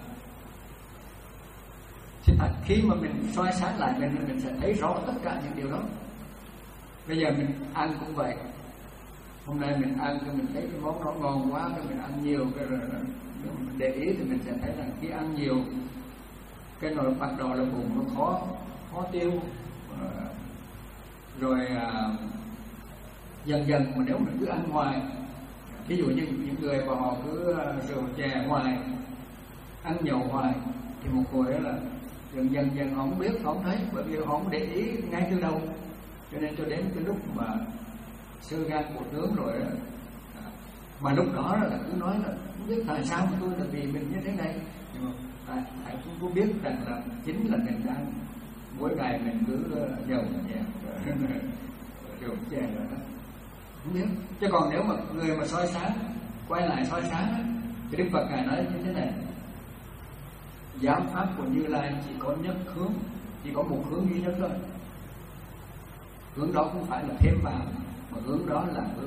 Thì thật khi mà mình soi sáng lại mình mình sẽ thấy rõ tất cả những điều đó. Bây giờ mình ăn cũng vậy, hôm nay mình ăn thì mình thấy cái món đó ngon quá, cái mình ăn nhiều, cái rồi mình để ý thì mình sẽ thấy rằng khi ăn nhiều cái nồi bắt đầu là bụng nó khó khó tiêu, rồi à, dần dần mà nếu mình cứ ăn hoài, ví dụ như những người mà họ cứ rượu chè hoài, ăn nhậu hoài, thì một hồi đó là dần dần dần họ không biết, họ không thấy, bởi vì họ không để ý ngay từ đầu, cho nên cho đến cái lúc mà sơ gan của tướng rồi đó, mà lúc đó là cứ nói là không biết tại sao mà tôi là vì mình như thế này, nhưng mà tại, tại cũng có biết rằng là chính là mình đang mỗi ngày mình cứ nhậu nhẹ rượu chè rồi đó, không biết. Chứ còn nếu mà người mà soi sáng, quay lại soi sáng thì Đức Phật Ngài nói như thế này: giáo pháp của Như Lai chỉ có nhất hướng, chỉ có một hướng duy nhất thôi. Hướng đó không phải là thêm vào, mà hướng đó là hướng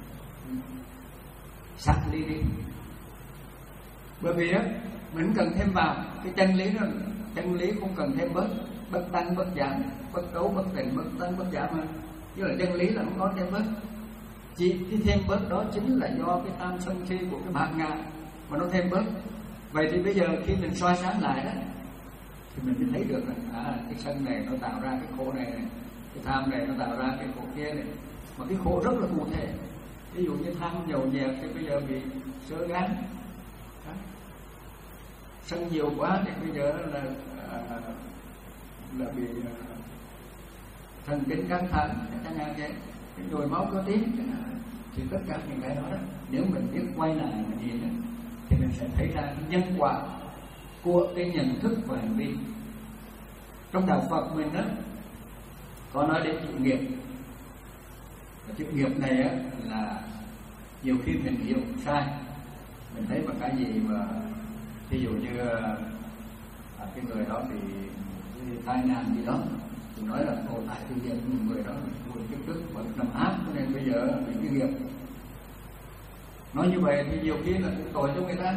sát ly đi. Bởi vì đó mình cần thêm vào cái chân lý đó, chân lý không cần thêm bớt, bất tăng bất giảm, bất cấu bất tịnh, bất tăng bất giảm mà. Chứ là chân lý là không có thêm bớt. Chỉ cái thêm bớt đó chính là do cái tham sân si của cái bản ngã mà nó thêm bớt. Vậy thì bây giờ khi mình soi sáng lại đó thì mình mới thấy được là à, cái sân này nó tạo ra cái khổ này, này, cái tham này nó tạo ra cái khổ kia này, mà cái khổ rất là cụ thể. Ví dụ như tham nhậu nhẹt thì bây giờ bị xơ gan, đó. Sân nhiều quá thì bây giờ là à, là bị à, thần kinh căng thẳng, chẳng hạn vậy, cái nhồi máu cơ tim, thì tất cả những cái đó, đó nếu mình biết quay lại mình nhìn đó, thì mình sẽ thấy ra cái nhân quả của cái nhận thức và hành vi. Trong đạo Phật mình đó có nói đến chữ nghiệp. Và chữ nghiệp này á, là nhiều khi mình hiểu sai, mình thấy một cái gì mà ví dụ như à, cái người đó bị tai nạn gì đó thì nói là ồ tại tự nhiên người đó buồn kiếp trước và nằm áp cho nên bây giờ bị cái nghiệp. Nói như vậy thì nhiều khi là cũng tội cho người ta.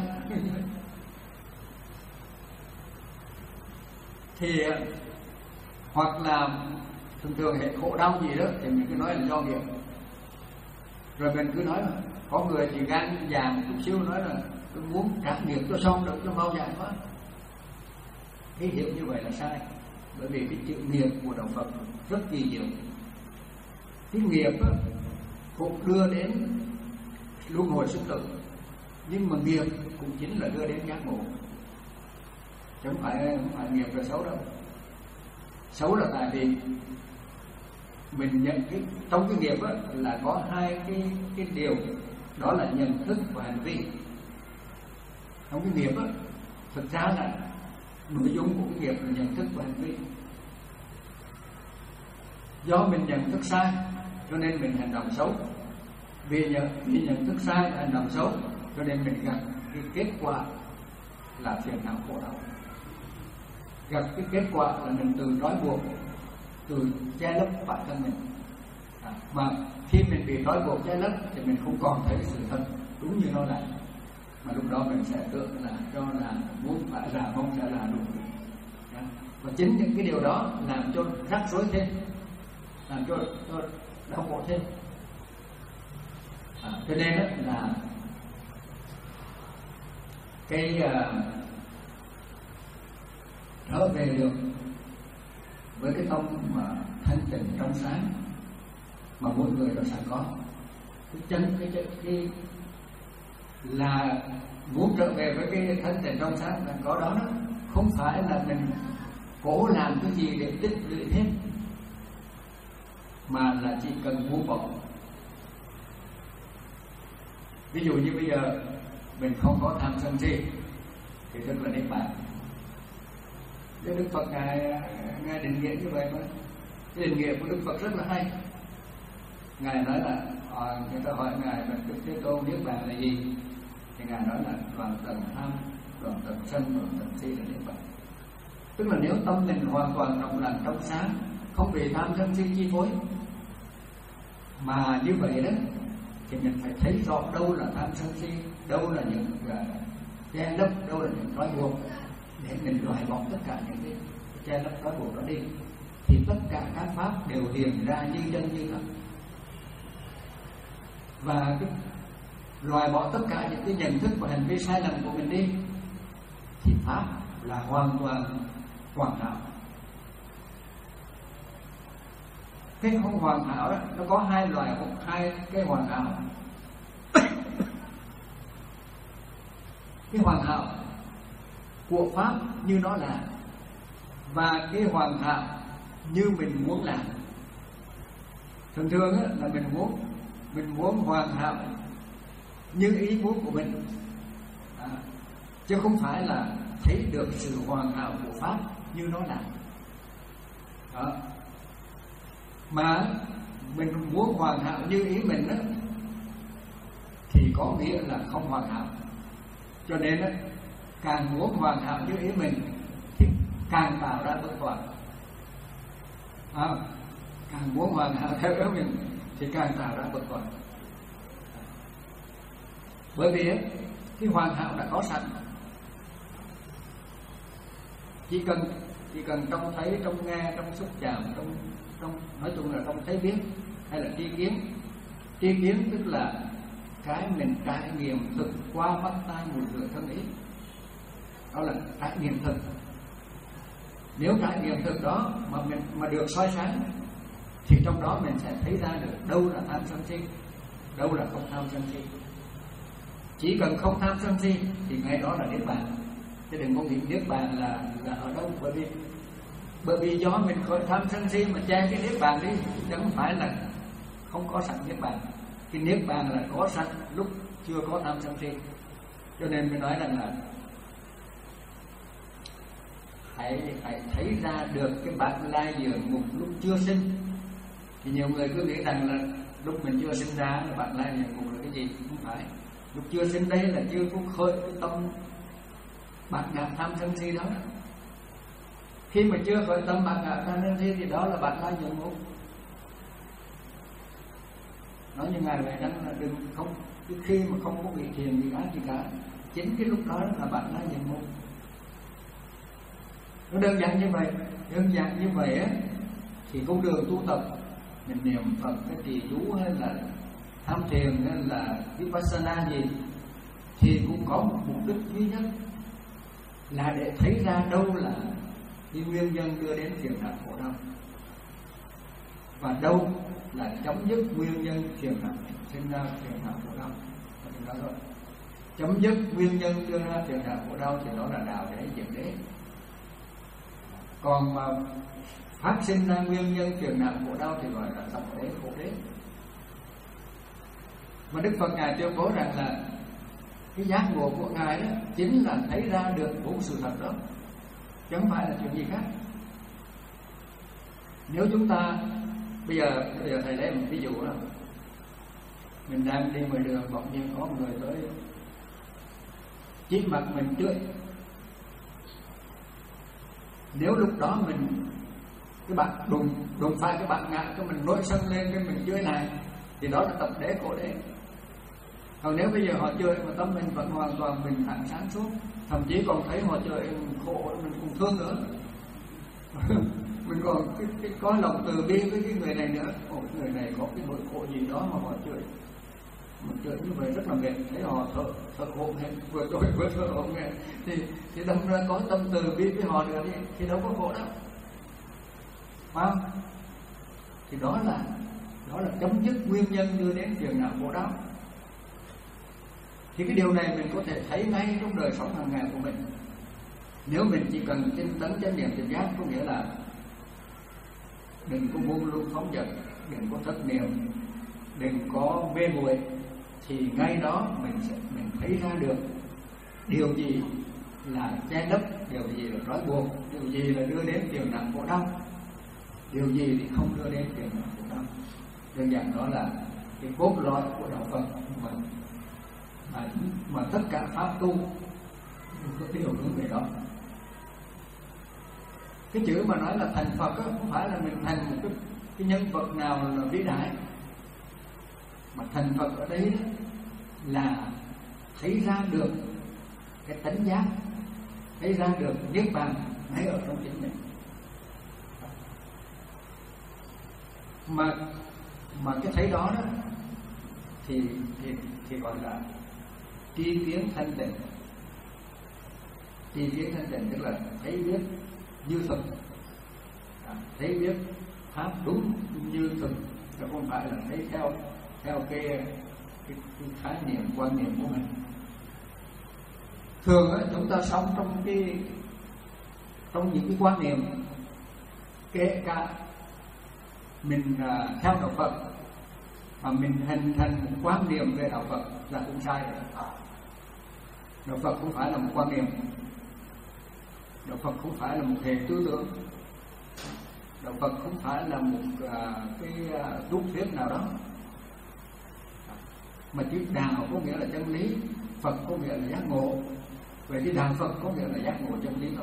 Thì hoặc là thường thường hệ khổ đau gì đó thì mình cứ nói là do nghiệp. Rồi mình cứ nói là có người chỉ gan dạ một chút xíu nói là tôi muốn trả nghiệp cho xong được cho mau dài quá. Cái hiểu như vậy là sai. Bởi vì cái chữ nghiệp của đạo Phật rất kỳ diệu. Cái nghiệp đó, cũng đưa đến luân hồi sinh tử, nhưng mà nghiệp cũng chính là đưa đến giác ngộ, chứ không phải không phải nghiệp là xấu đâu. Xấu là tại vì mình nhận cái trong cái nghiệp á, là có hai cái cái điều, đó là nhận thức và hành vi. Trong cái nghiệp á, thực ra là nội dung của cái nghiệp là nhận thức và hành vi. Do mình nhận thức sai cho nên mình hành động xấu. Vì nhận, vì nhận thức sai và hành động xấu cho nên mình gặp cái kết quả là phiền não khổ đau. Gặp cái kết quả là mình tự trói buộc, tự che lấp bản thân mình. À, mà khi mình bị trói buộc che lấp thì mình không còn thấy sự thật đúng như nó là. Mà lúc đó mình sẽ tưởng là cho là muốn phải là mong sẽ là đúng. À, và chính những cái điều đó làm cho rắc rối thêm, làm cho, cho đau khổ thêm. À, cho nên đó là cái uh, trở về được với cái tâm mà thanh tịnh trong sáng mà mỗi người đều sẵn có, cái chân cái, cái cái là muốn trở về với cái thanh tịnh trong sáng sẵn có đó, đó không phải là mình cố làm cái gì để tích lũy thêm, mà là chỉ cần buông bỏ. Ví dụ như bây giờ mình không có tham sân si thì tức là niết bàn. Cái Đức Phật ngài ngài định nghĩa như vậy mà. Cái định nghĩa của Đức Phật rất là hay. Ngài nói là à, người ta hỏi ngài là Đức Thế Tôn niết bàn là gì? Thì ngài nói là đoạn tận tham, đoạn tận sân, đoạn tận si là niết bàn. Tức là nếu tâm mình hoàn toàn trong lành trong sáng, không bị tham sân si chi phối, mà như vậy đó thì mình phải thấy rõ đâu là tham sân si, đâu là những che lấp, đâu là những trói buộc, để mình loại bỏ tất cả những cái che lấp trói buộc đó đi, thì tất cả các pháp đều hiện ra như chân như thật. Và cái loại bỏ tất cả những cái nhận thức và hành vi sai lầm của mình đi, thì pháp là hoàn toàn hoàn hảo. Cái không hoàn hảo đó, nó có hai loại, hai cái hoàn hảo. Cái hoàn hảo của pháp như nó là, và cái hoàn hảo như mình muốn làm. Thường thường á, là mình muốn mình muốn hoàn hảo như ý muốn của mình, à, chứ không phải là thấy được sự hoàn hảo của pháp như nó là. Đó. Mà mình muốn hoàn hảo như ý mình đó, thì có nghĩa là không hoàn hảo. Cho nên đó, càng muốn hoàn hảo như ý mình thì càng tạo ra bất toàn. À, càng muốn hoàn hảo theo ý mình thì càng tạo ra bất toàn. Bởi vì cái hoàn hảo đã có sẵn, chỉ cần chỉ cần trông thấy, trông nghe, trong xúc chạm, trong trong nói chung là trong thấy biết hay là tri kiến. Tri kiến tức là cái mình trải nghiệm thực qua mắt tai mũi lưỡi thân ý, đó là trải nghiệm thực. Nếu trải nghiệm thực đó mà mình mà được soi sáng thì trong đó mình sẽ thấy ra được đâu là tham sân si, đâu là không tham sân si. Chỉ cần không tham sân si thì ngay đó là niết bàn. Chứ đừng có nghĩ niết bàn là là ở đâu, bởi vì bởi vì do mình khởi tham sân si mà che cái niết bàn đi, chứ không phải là không có sẵn niết bàn. Cái niết bàn là có sẵn lúc chưa có tham sân si. Cho nên mình nói rằng là hãy hãy thấy ra được cái bản lai dường ngục lúc chưa sinh. Thì nhiều người cứ nghĩ rằng là lúc mình chưa sinh ra là bản lai dường ngục là cái gì? Không phải. Lúc chưa sinh đây là chưa có khởi cái tâm bạc ngạc tham sân si đó. Khi mà chưa khởi tâm bạc ngạc tham sân si thì đó là bản lai dường ngục. Nói như ngài vậy đó là đừng không, khi mà không có bị thiền gì ác gì cả, chính cái lúc đó là bạn lai dường ngục. Nó đơn giản như vậy, đơn giản như vậy á, thì con đường tu tập mình niệm Phật, cái trì chú hay là tham thiền hay là vipassana gì thì cũng có một mục đích duy nhất là để thấy ra đâu là cái nguyên nhân đưa đến phiền não khổ đau, và đâu là chấm dứt nguyên nhân phiền não sinh ra phiền não khổ đau. Đó rồi. Chấm dứt nguyên nhân đưa ra phiền não khổ đau thì đó là đạo đế diệu đế. Còn mà phát sinh ra nguyên nhân phiền não khổ đau thì gọi là tập đế khổ đế. Mà Đức Phật Ngài tuyên bố rằng là cái giác ngộ của Ngài đó chính là thấy ra được bốn sự thật đó, chứ không phải là chuyện gì khác. Nếu chúng ta bây giờ bây giờ thầy lấy một ví dụ đó, mình đang đi ngoài đường bỗng nhiên có người tới chích mặt mình tưới. Nếu lúc đó mình cái bạn đùng đùng phải cái bạn ngã cái mình nổi sân lên cái mình chửi này thì đó là tập đế khổ đế. Còn nếu bây giờ họ chơi mà tâm mình vẫn hoàn toàn bình thản sáng suốt, thậm chí còn thấy họ chơi khổ mình cũng thương nữa. Mình còn cái, cái có lòng từ bi với cái người này nữa. Ồ, người này có cái nỗi khổ gì đó mà họ chơi, mình chơi như vậy rất là mệt, thấy họ thở thở khổ nghe, vừa chơi vừa thở khổ nghe, thì thì đâm ra có tâm từ bi với họ nữa thì thì đâu có khổ đâu, phải không? Thì đó là đó là chấm dứt nguyên nhân đưa đến phiền não khổ đau. Thì cái điều này mình có thể thấy ngay trong đời sống hàng ngày của mình. Nếu mình chỉ cần tinh tấn chánh niệm tỉnh giác, có nghĩa là đừng có buông lung phóng dật, đừng có thất niệm, đừng có mê muội, thì ngay đó mình sẽ mình thấy ra được điều gì là che lấp, điều gì là trói buộc, điều gì là đưa đến phiền não khổ đau, điều gì thì không đưa đến phiền não khổ đau. Đơn giản đó là cái cốt lõi của đạo Phật mà mà, mà tất cả pháp tu có cái điều hướng về đó. Cái chữ mà nói là thành Phật đó, không phải là mình thành một cái, cái nhân vật nào là vĩ đại, mà thành Phật ở đây đó là thấy ra được cái tánh giác, thấy ra được niết bàn ngay ở trong chính mình. Mà mà cái thấy đó đó thì thì thì gọi là tri kiến thanh tịnh. Tri kiến thanh tịnh tức là thấy biết như thực, thấy biết pháp đúng như thực, chứ không phải là thấy theo theo cái, cái, cái khái niệm quan niệm của mình. Thường á, chúng ta sống trong cái trong những cái quan niệm, kể cả mình à, theo đạo Phật mà mình hình thành một quan niệm về đạo Phật là cũng sai rồi. Đạo Phật không phải là một quan niệm, đạo Phật không phải là một hệ tư tưởng, đạo Phật không phải là một à, cái thuyết thuyết nào đó, mà chữ đạo có nghĩa là chân lý, Phật có nghĩa là giác ngộ. Vậy thì đạo Phật có nghĩa là giác ngộ chân lý thôi.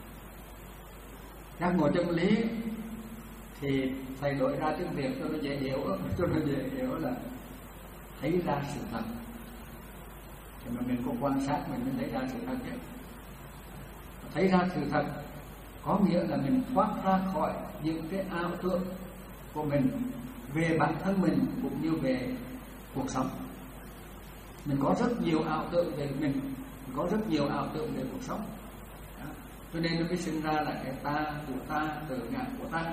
Giác ngộ chân lý thì thầy đổi ra tiếng Việt cho nó dễ hiểu, cho nó dễ hiểu là thấy ra sự thật. Thì mà mình có quan sát mình mới thấy ra sự thật chứ. Thấy ra sự thật có nghĩa là mình thoát ra khỏi những cái ảo tưởng của mình về bản thân mình cũng như về cuộc sống. Mình có rất nhiều ảo tưởng về mình, mình có rất nhiều ảo tưởng về cuộc sống. Đó. Cho nên nó mới sinh ra là cái ta, của ta, tự ngã của ta.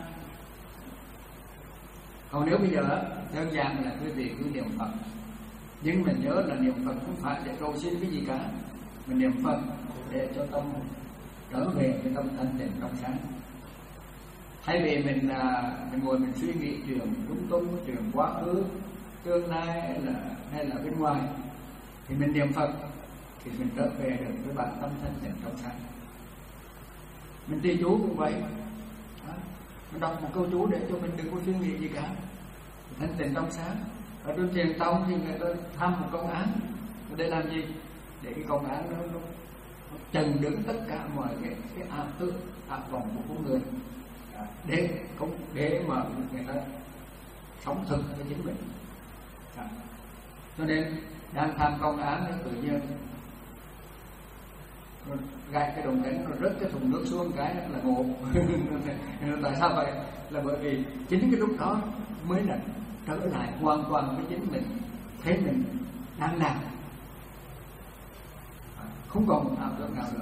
Còn nếu bây giờ đơn giản là quý vị cứ niệm Phật, nhưng mình nhớ là niệm Phật không phải để cầu xin cái gì cả, mình niệm Phật để cho tâm trở về cái tâm thanh tịnh trong sáng. Thay vì mình mình ngồi mình suy nghĩ chuyện lung tung, chuyện quá khứ, tương lai hay là hay là bên ngoài, thì mình niệm Phật thì mình trở về được với bản tâm thanh tịnh trong sáng. Mình trì chú cũng vậy. Đó. Mình đọc một câu chú để cho mình đừng có suy nghĩ gì cả, thanh tịnh trong sáng. Ở trên truyền tông thì người ta tham một công án để làm gì? Để cái công án nó, nó, nó trần đứng tất cả mọi cái cái ảo tưởng, ảo vọng của con người, để cũng để mà người ta sống thực với chính mình. Đó. Cho nên đang tham công án nó tự nhiên nó gãy cái đồng đánh, nó rớt cái thùng nước xuống cái là ngộ. Tại sao vậy? Là bởi vì chính cái lúc đó mới là trở lại hoàn toàn với chính mình, thấy mình đang làm, không còn một ảo tưởng nào nữa.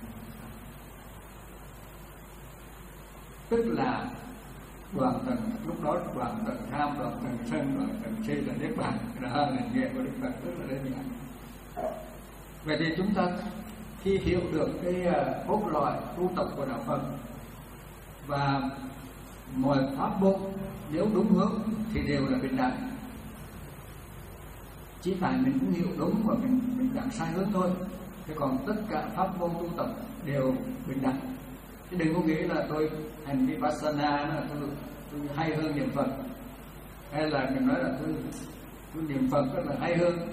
Tức là đoàn tận, lúc đó đoàn tận tham, đoàn tận sân, đoàn tận si là niết bàn. Là là nghĩa của Đức Phật rất là đơn giản. Vậy thì chúng ta khi hiểu được cái cốt lõi tu tập của đạo Phật và mọi pháp môn nếu đúng hướng thì đều là bình đẳng. Chỉ phải mình cũng hiểu đúng và mình mình đẳng sai hướng thôi. Thế còn tất cả pháp môn tu tập đều bình đẳng. Chứ đừng có nghĩ là tôi hành vipassana là tôi, tôi hay hơn niệm Phật, hay là mình nói là tôi, tôi niệm Phật rất là hay hơn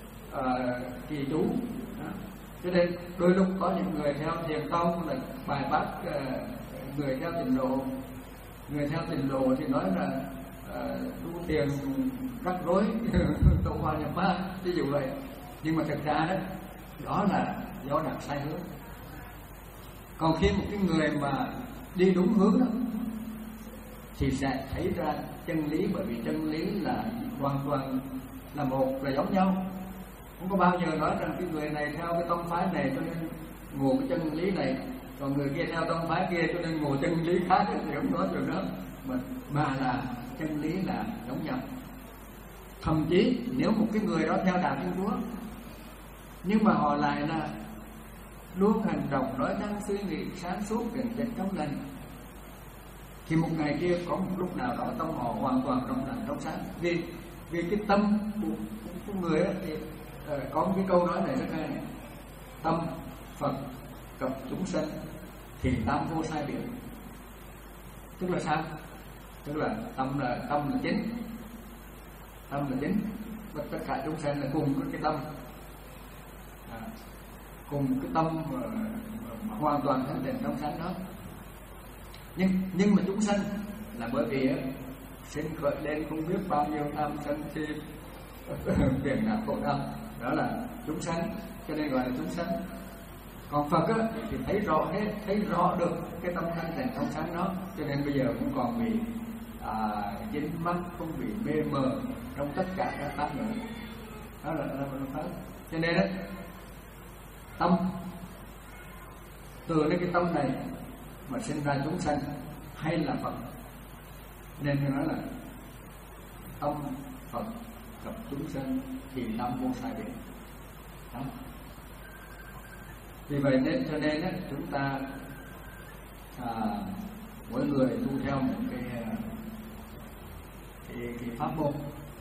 uh, trì chú. Cho nên đôi lúc có những người theo thiền tông là bài bác uh, người theo tịnh độ, người theo tịnh độ thì nói là uh, tu thiền rắc rối tụ hòa nhập ma, ví dụ vậy. Nhưng mà thực ra đó, đó là do đặt sai hướng. Còn khi một cái người mà đi đúng hướng đó thì sẽ thấy ra chân lý, bởi vì chân lý là hoàn toàn là một, là giống nhau. Không có bao giờ nói rằng cái người này theo cái tông phái này cho nên ngộ cái chân lý này, còn người kia theo tông phái kia cho nên ngộ chân lý khác, thì không nói chuyện đó. Mà, mà là chân lý là giống nhau. Thậm chí nếu một cái người đó theo đạo Thiên Chúa nhưng mà họ lại là luôn hành động, nói năng, suy nghĩ sáng suốt, định tĩnh trong lành, thì một ngày kia có một lúc nào đó tâm họ hoàn toàn trong lành trong sáng. Vì vì cái tâm của, của người ấy, thì uh, có một cái câu nói này rất hay này: tâm Phật gặp chúng sanh thì tam vô sai biệt. Tức là sao? Tức là tâm là tâm là chính, tâm là chính, và tất cả chúng sanh là cùng có cái tâm, à, cùng cái tâm mà, mà hoàn toàn thanh tịnh trong sáng đó. Nhưng nhưng mà chúng sanh là bởi vì sinh khởi lên không biết bao nhiêu tham sân si phiền não khổ đau, đó là chúng sanh, cho nên gọi là chúng sanh. Còn Phật á, thì thấy rõ hết, thấy rõ được cái tâm thanh tịnh trong sáng đó, cho nên bây giờ cũng còn bị à, dính mắc, không bị mê mờ trong tất cả các pháp nữa. Đó là, là pháp. Cho nên đó, tâm từ cái tâm này mà sinh ra chúng sanh hay là Phật, nên tôi nói là tâm Phật gặp chúng sanh thì năm vô sai biệt. Đó. Vì vậy nên cho nên đó, chúng ta à, mỗi người tu theo một cái cái, cái pháp môn.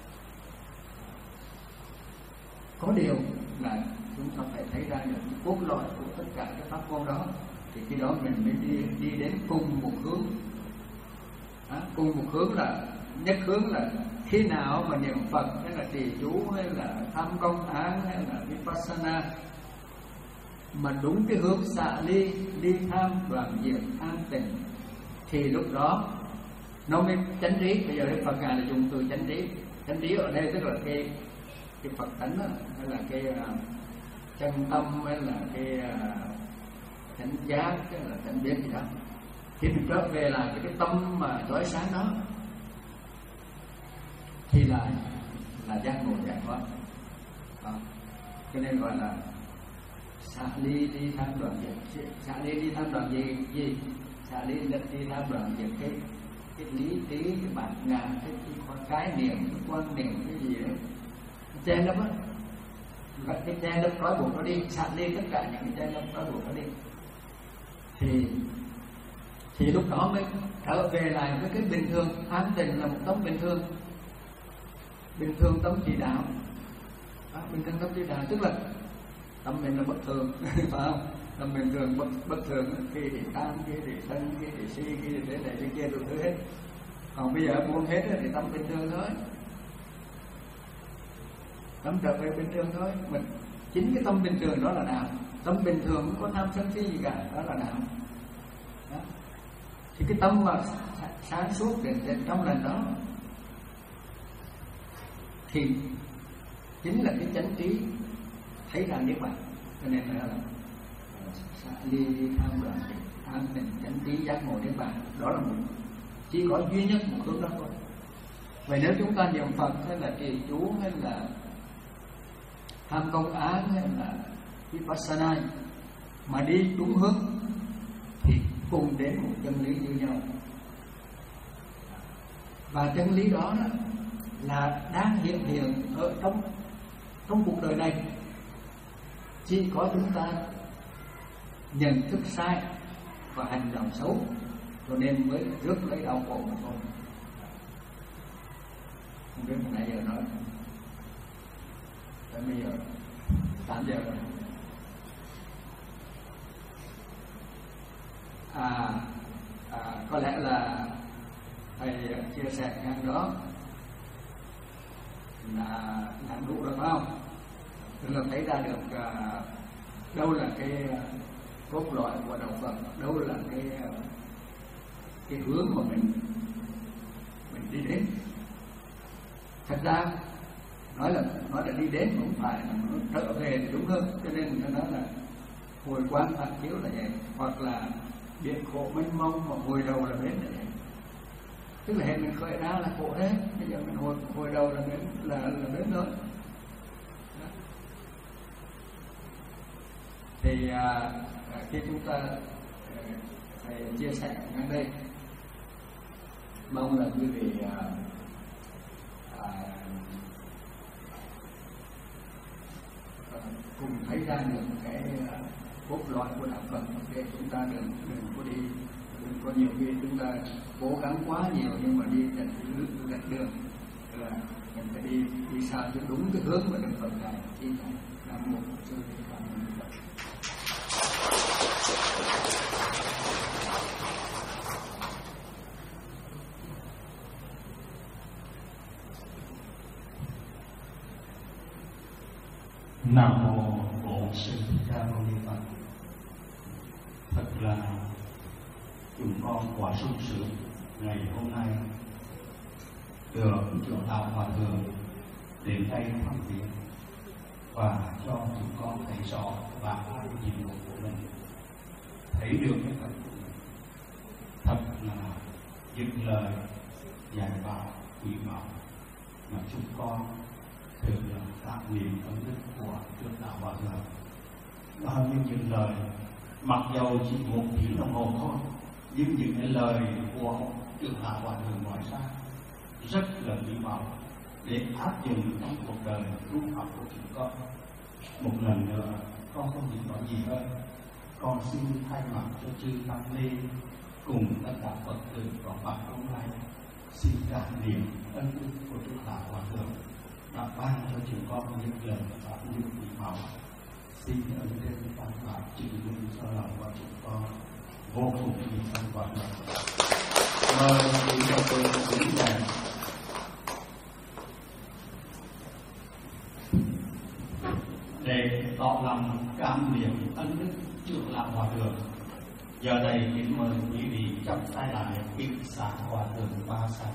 Có điều là chúng ta phải thấy ra được cốt lõi của tất cả các pháp môn đó, thì khi đó mình mới đi đi đến cùng một hướng. Đó, cùng một hướng là nhất hướng là khi nào mà niệm Phật hay là trì chú hay là tham công án hay là vipassana mà đúng cái hướng xả ly, ly tham, đoạn diệt, an tịnh, thì lúc đó nó mới chánh trí. Bây giờ Đức Phật ngài là dùng từ chánh trí. Chánh trí ở đây tức là cái cái Phật tánh đó, hay là cái uh, chân tâm, hay là cái uh, chánh giác, hay là chánh biết gì đó. Khi mình trở về là cái, cái tâm mà chói sáng đó thì là là giác ngộ giải thoát. Đó. Cho nên gọi là xả ly ly tham đoạn diệt. Xả ly ly tham đoạn gì gì? Xả ly ly tham đoạn diệt cái cái lý trí, cái bản ngã, cái, cái cái niệm, cái quan niệm, cái gì đấy che lấp á, gọi cái che lấp trói buộc nó đi, xả ly tất cả những cái che lấp trói buộc nó đi, thì thì lúc đó mới trở về lại với cái bình thường. An tịnh là một tấm bình thường, bình thường tấm chỉ đạo. Đó, bình thường tấm chỉ đạo tức là tâm mình là bất thường, phải không? Tâm bình thường bất bất thường, khi thì tham, khi thì sân, khi thì si, khi thì thế này thế kia đủ thứ hết. Còn bây giờ buông hết thì tâm bình thường thôi, tâm trở về bình thường thôi. Mình chính cái tâm bình thường đó là đạo. Tâm bình thường không có tham sân si gì cả, đó là đạo. Đó. Thì cái tâm mà sáng suốt định tĩnh trong lành đó thì chính là cái chánh trí thấy ra niết bàn. Cho nên là xả ly ly tham đoạn diệt, an tịnh chánh trí giác ngộ niết bàn. Đó là một, chỉ có duy nhất một hướng đó thôi. Vậy nếu chúng ta niệm Phật hay là trì chú hay là tham công án hay là vipassana mà đi đúng hướng thì cùng đến một chân lý như nhau. Và chân lý đó là đang hiện hiện ở trong trong cuộc đời này. Chỉ có chúng ta nhận thức sai và hành động xấu cho nên mới rước lấy đau khổ mà thôi. Không biết một nãy giờ nói tới bây giờ tám giờ rồi. À, à có lẽ là thầy chia sẻ ngang đó là làm đủ rồi phải không? Tức là thấy ra được uh, đâu là cái uh, cốt lõi của đạo Phật, đâu là cái uh, cái hướng mà mình mình đi đến. Thật ra nói là nói là đi đến không phải là nó trở về thì đúng hơn, cho nên người ta nói là hồi quán phản chiếu là vậy, hoặc là biển khổ mênh mông mà hồi đầu là bến là vậy. Tức là hệ mình khởi ra là khổ đấy, bây giờ mình hồi hồi đầu là bến là là bến thôi. Thì à, khi chúng ta à, chia sẻ ngang đây, mong là quý vị à, à, cùng thấy ra được cái cốt lõi của đạo Phật để chúng ta đừng đừng có đi đừng có nhiều khi chúng ta cố gắng quá nhiều nhưng mà đi lệch lệch đường, là mình phải đi đi sao cho đúng cái hướng mà Đức Phật dạy chỉ dạy. Nam mô Sư Thích Ca Mâu Ni Phật. Nam mô Bổn Sư Thích Ca Mâu Ni Phật. Thật là chúng con quá sung sướng ngày hôm nay được trưởng đạo Hòa Thượng đến đây thăm viếng và cho chúng con thấy rõ và ai nhiệm vụ của mình, thấy được cái thật của mình. Thật là những lời dạy bảo quý báu mà chúng con thường là cảm niệm ơn đức của trưởng đạo Hòa Thượng. Bao nhiêu những lời mặc dầu chỉ một tiếng đồng hồ thôi, nhưng những cái lời của trưởng đạo Hòa Thượng nói ra rất là quý báu để áp dụng trong cuộc đời tu học của chúng con. Một lần nữa, con không biết nói gì hơn, con xin thay mặt cho chư tăng ni cùng tất cả Phật tử có mặt hôm nay xin cảm niệm ân đức của trưởng đạo Hòa Thượng đã ban cho chúng con những lời pháp như quý báu. Xin ơn trên văn pháp chữ dung cho lòng của chúng con vô cùng nhiều ân quả lợi. Mời quý đạo tôi đứng dậy để tỏ lòng cảm niệm ân đức trưởng lão Hòa Thượng. Giờ đây kính mời quý vị chắp tay lại kính xá Hòa Thượng ba sanh.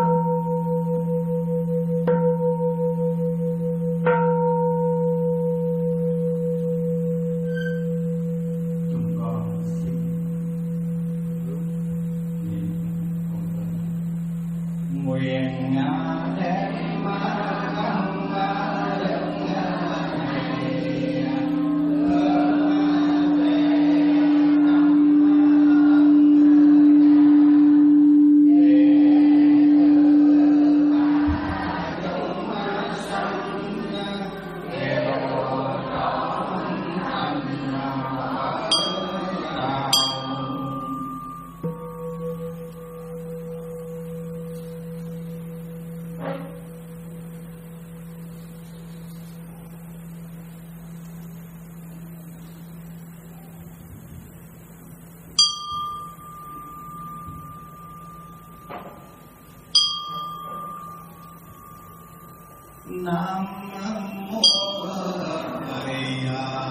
Nam mô Thầy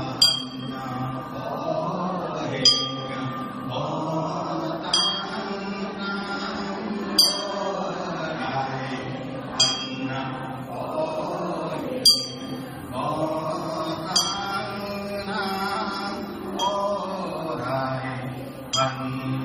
Phổ Hiền Bồ Tát. Nam mô Thầy Phổ Hiền Bồ Tát. Nam mô Thầy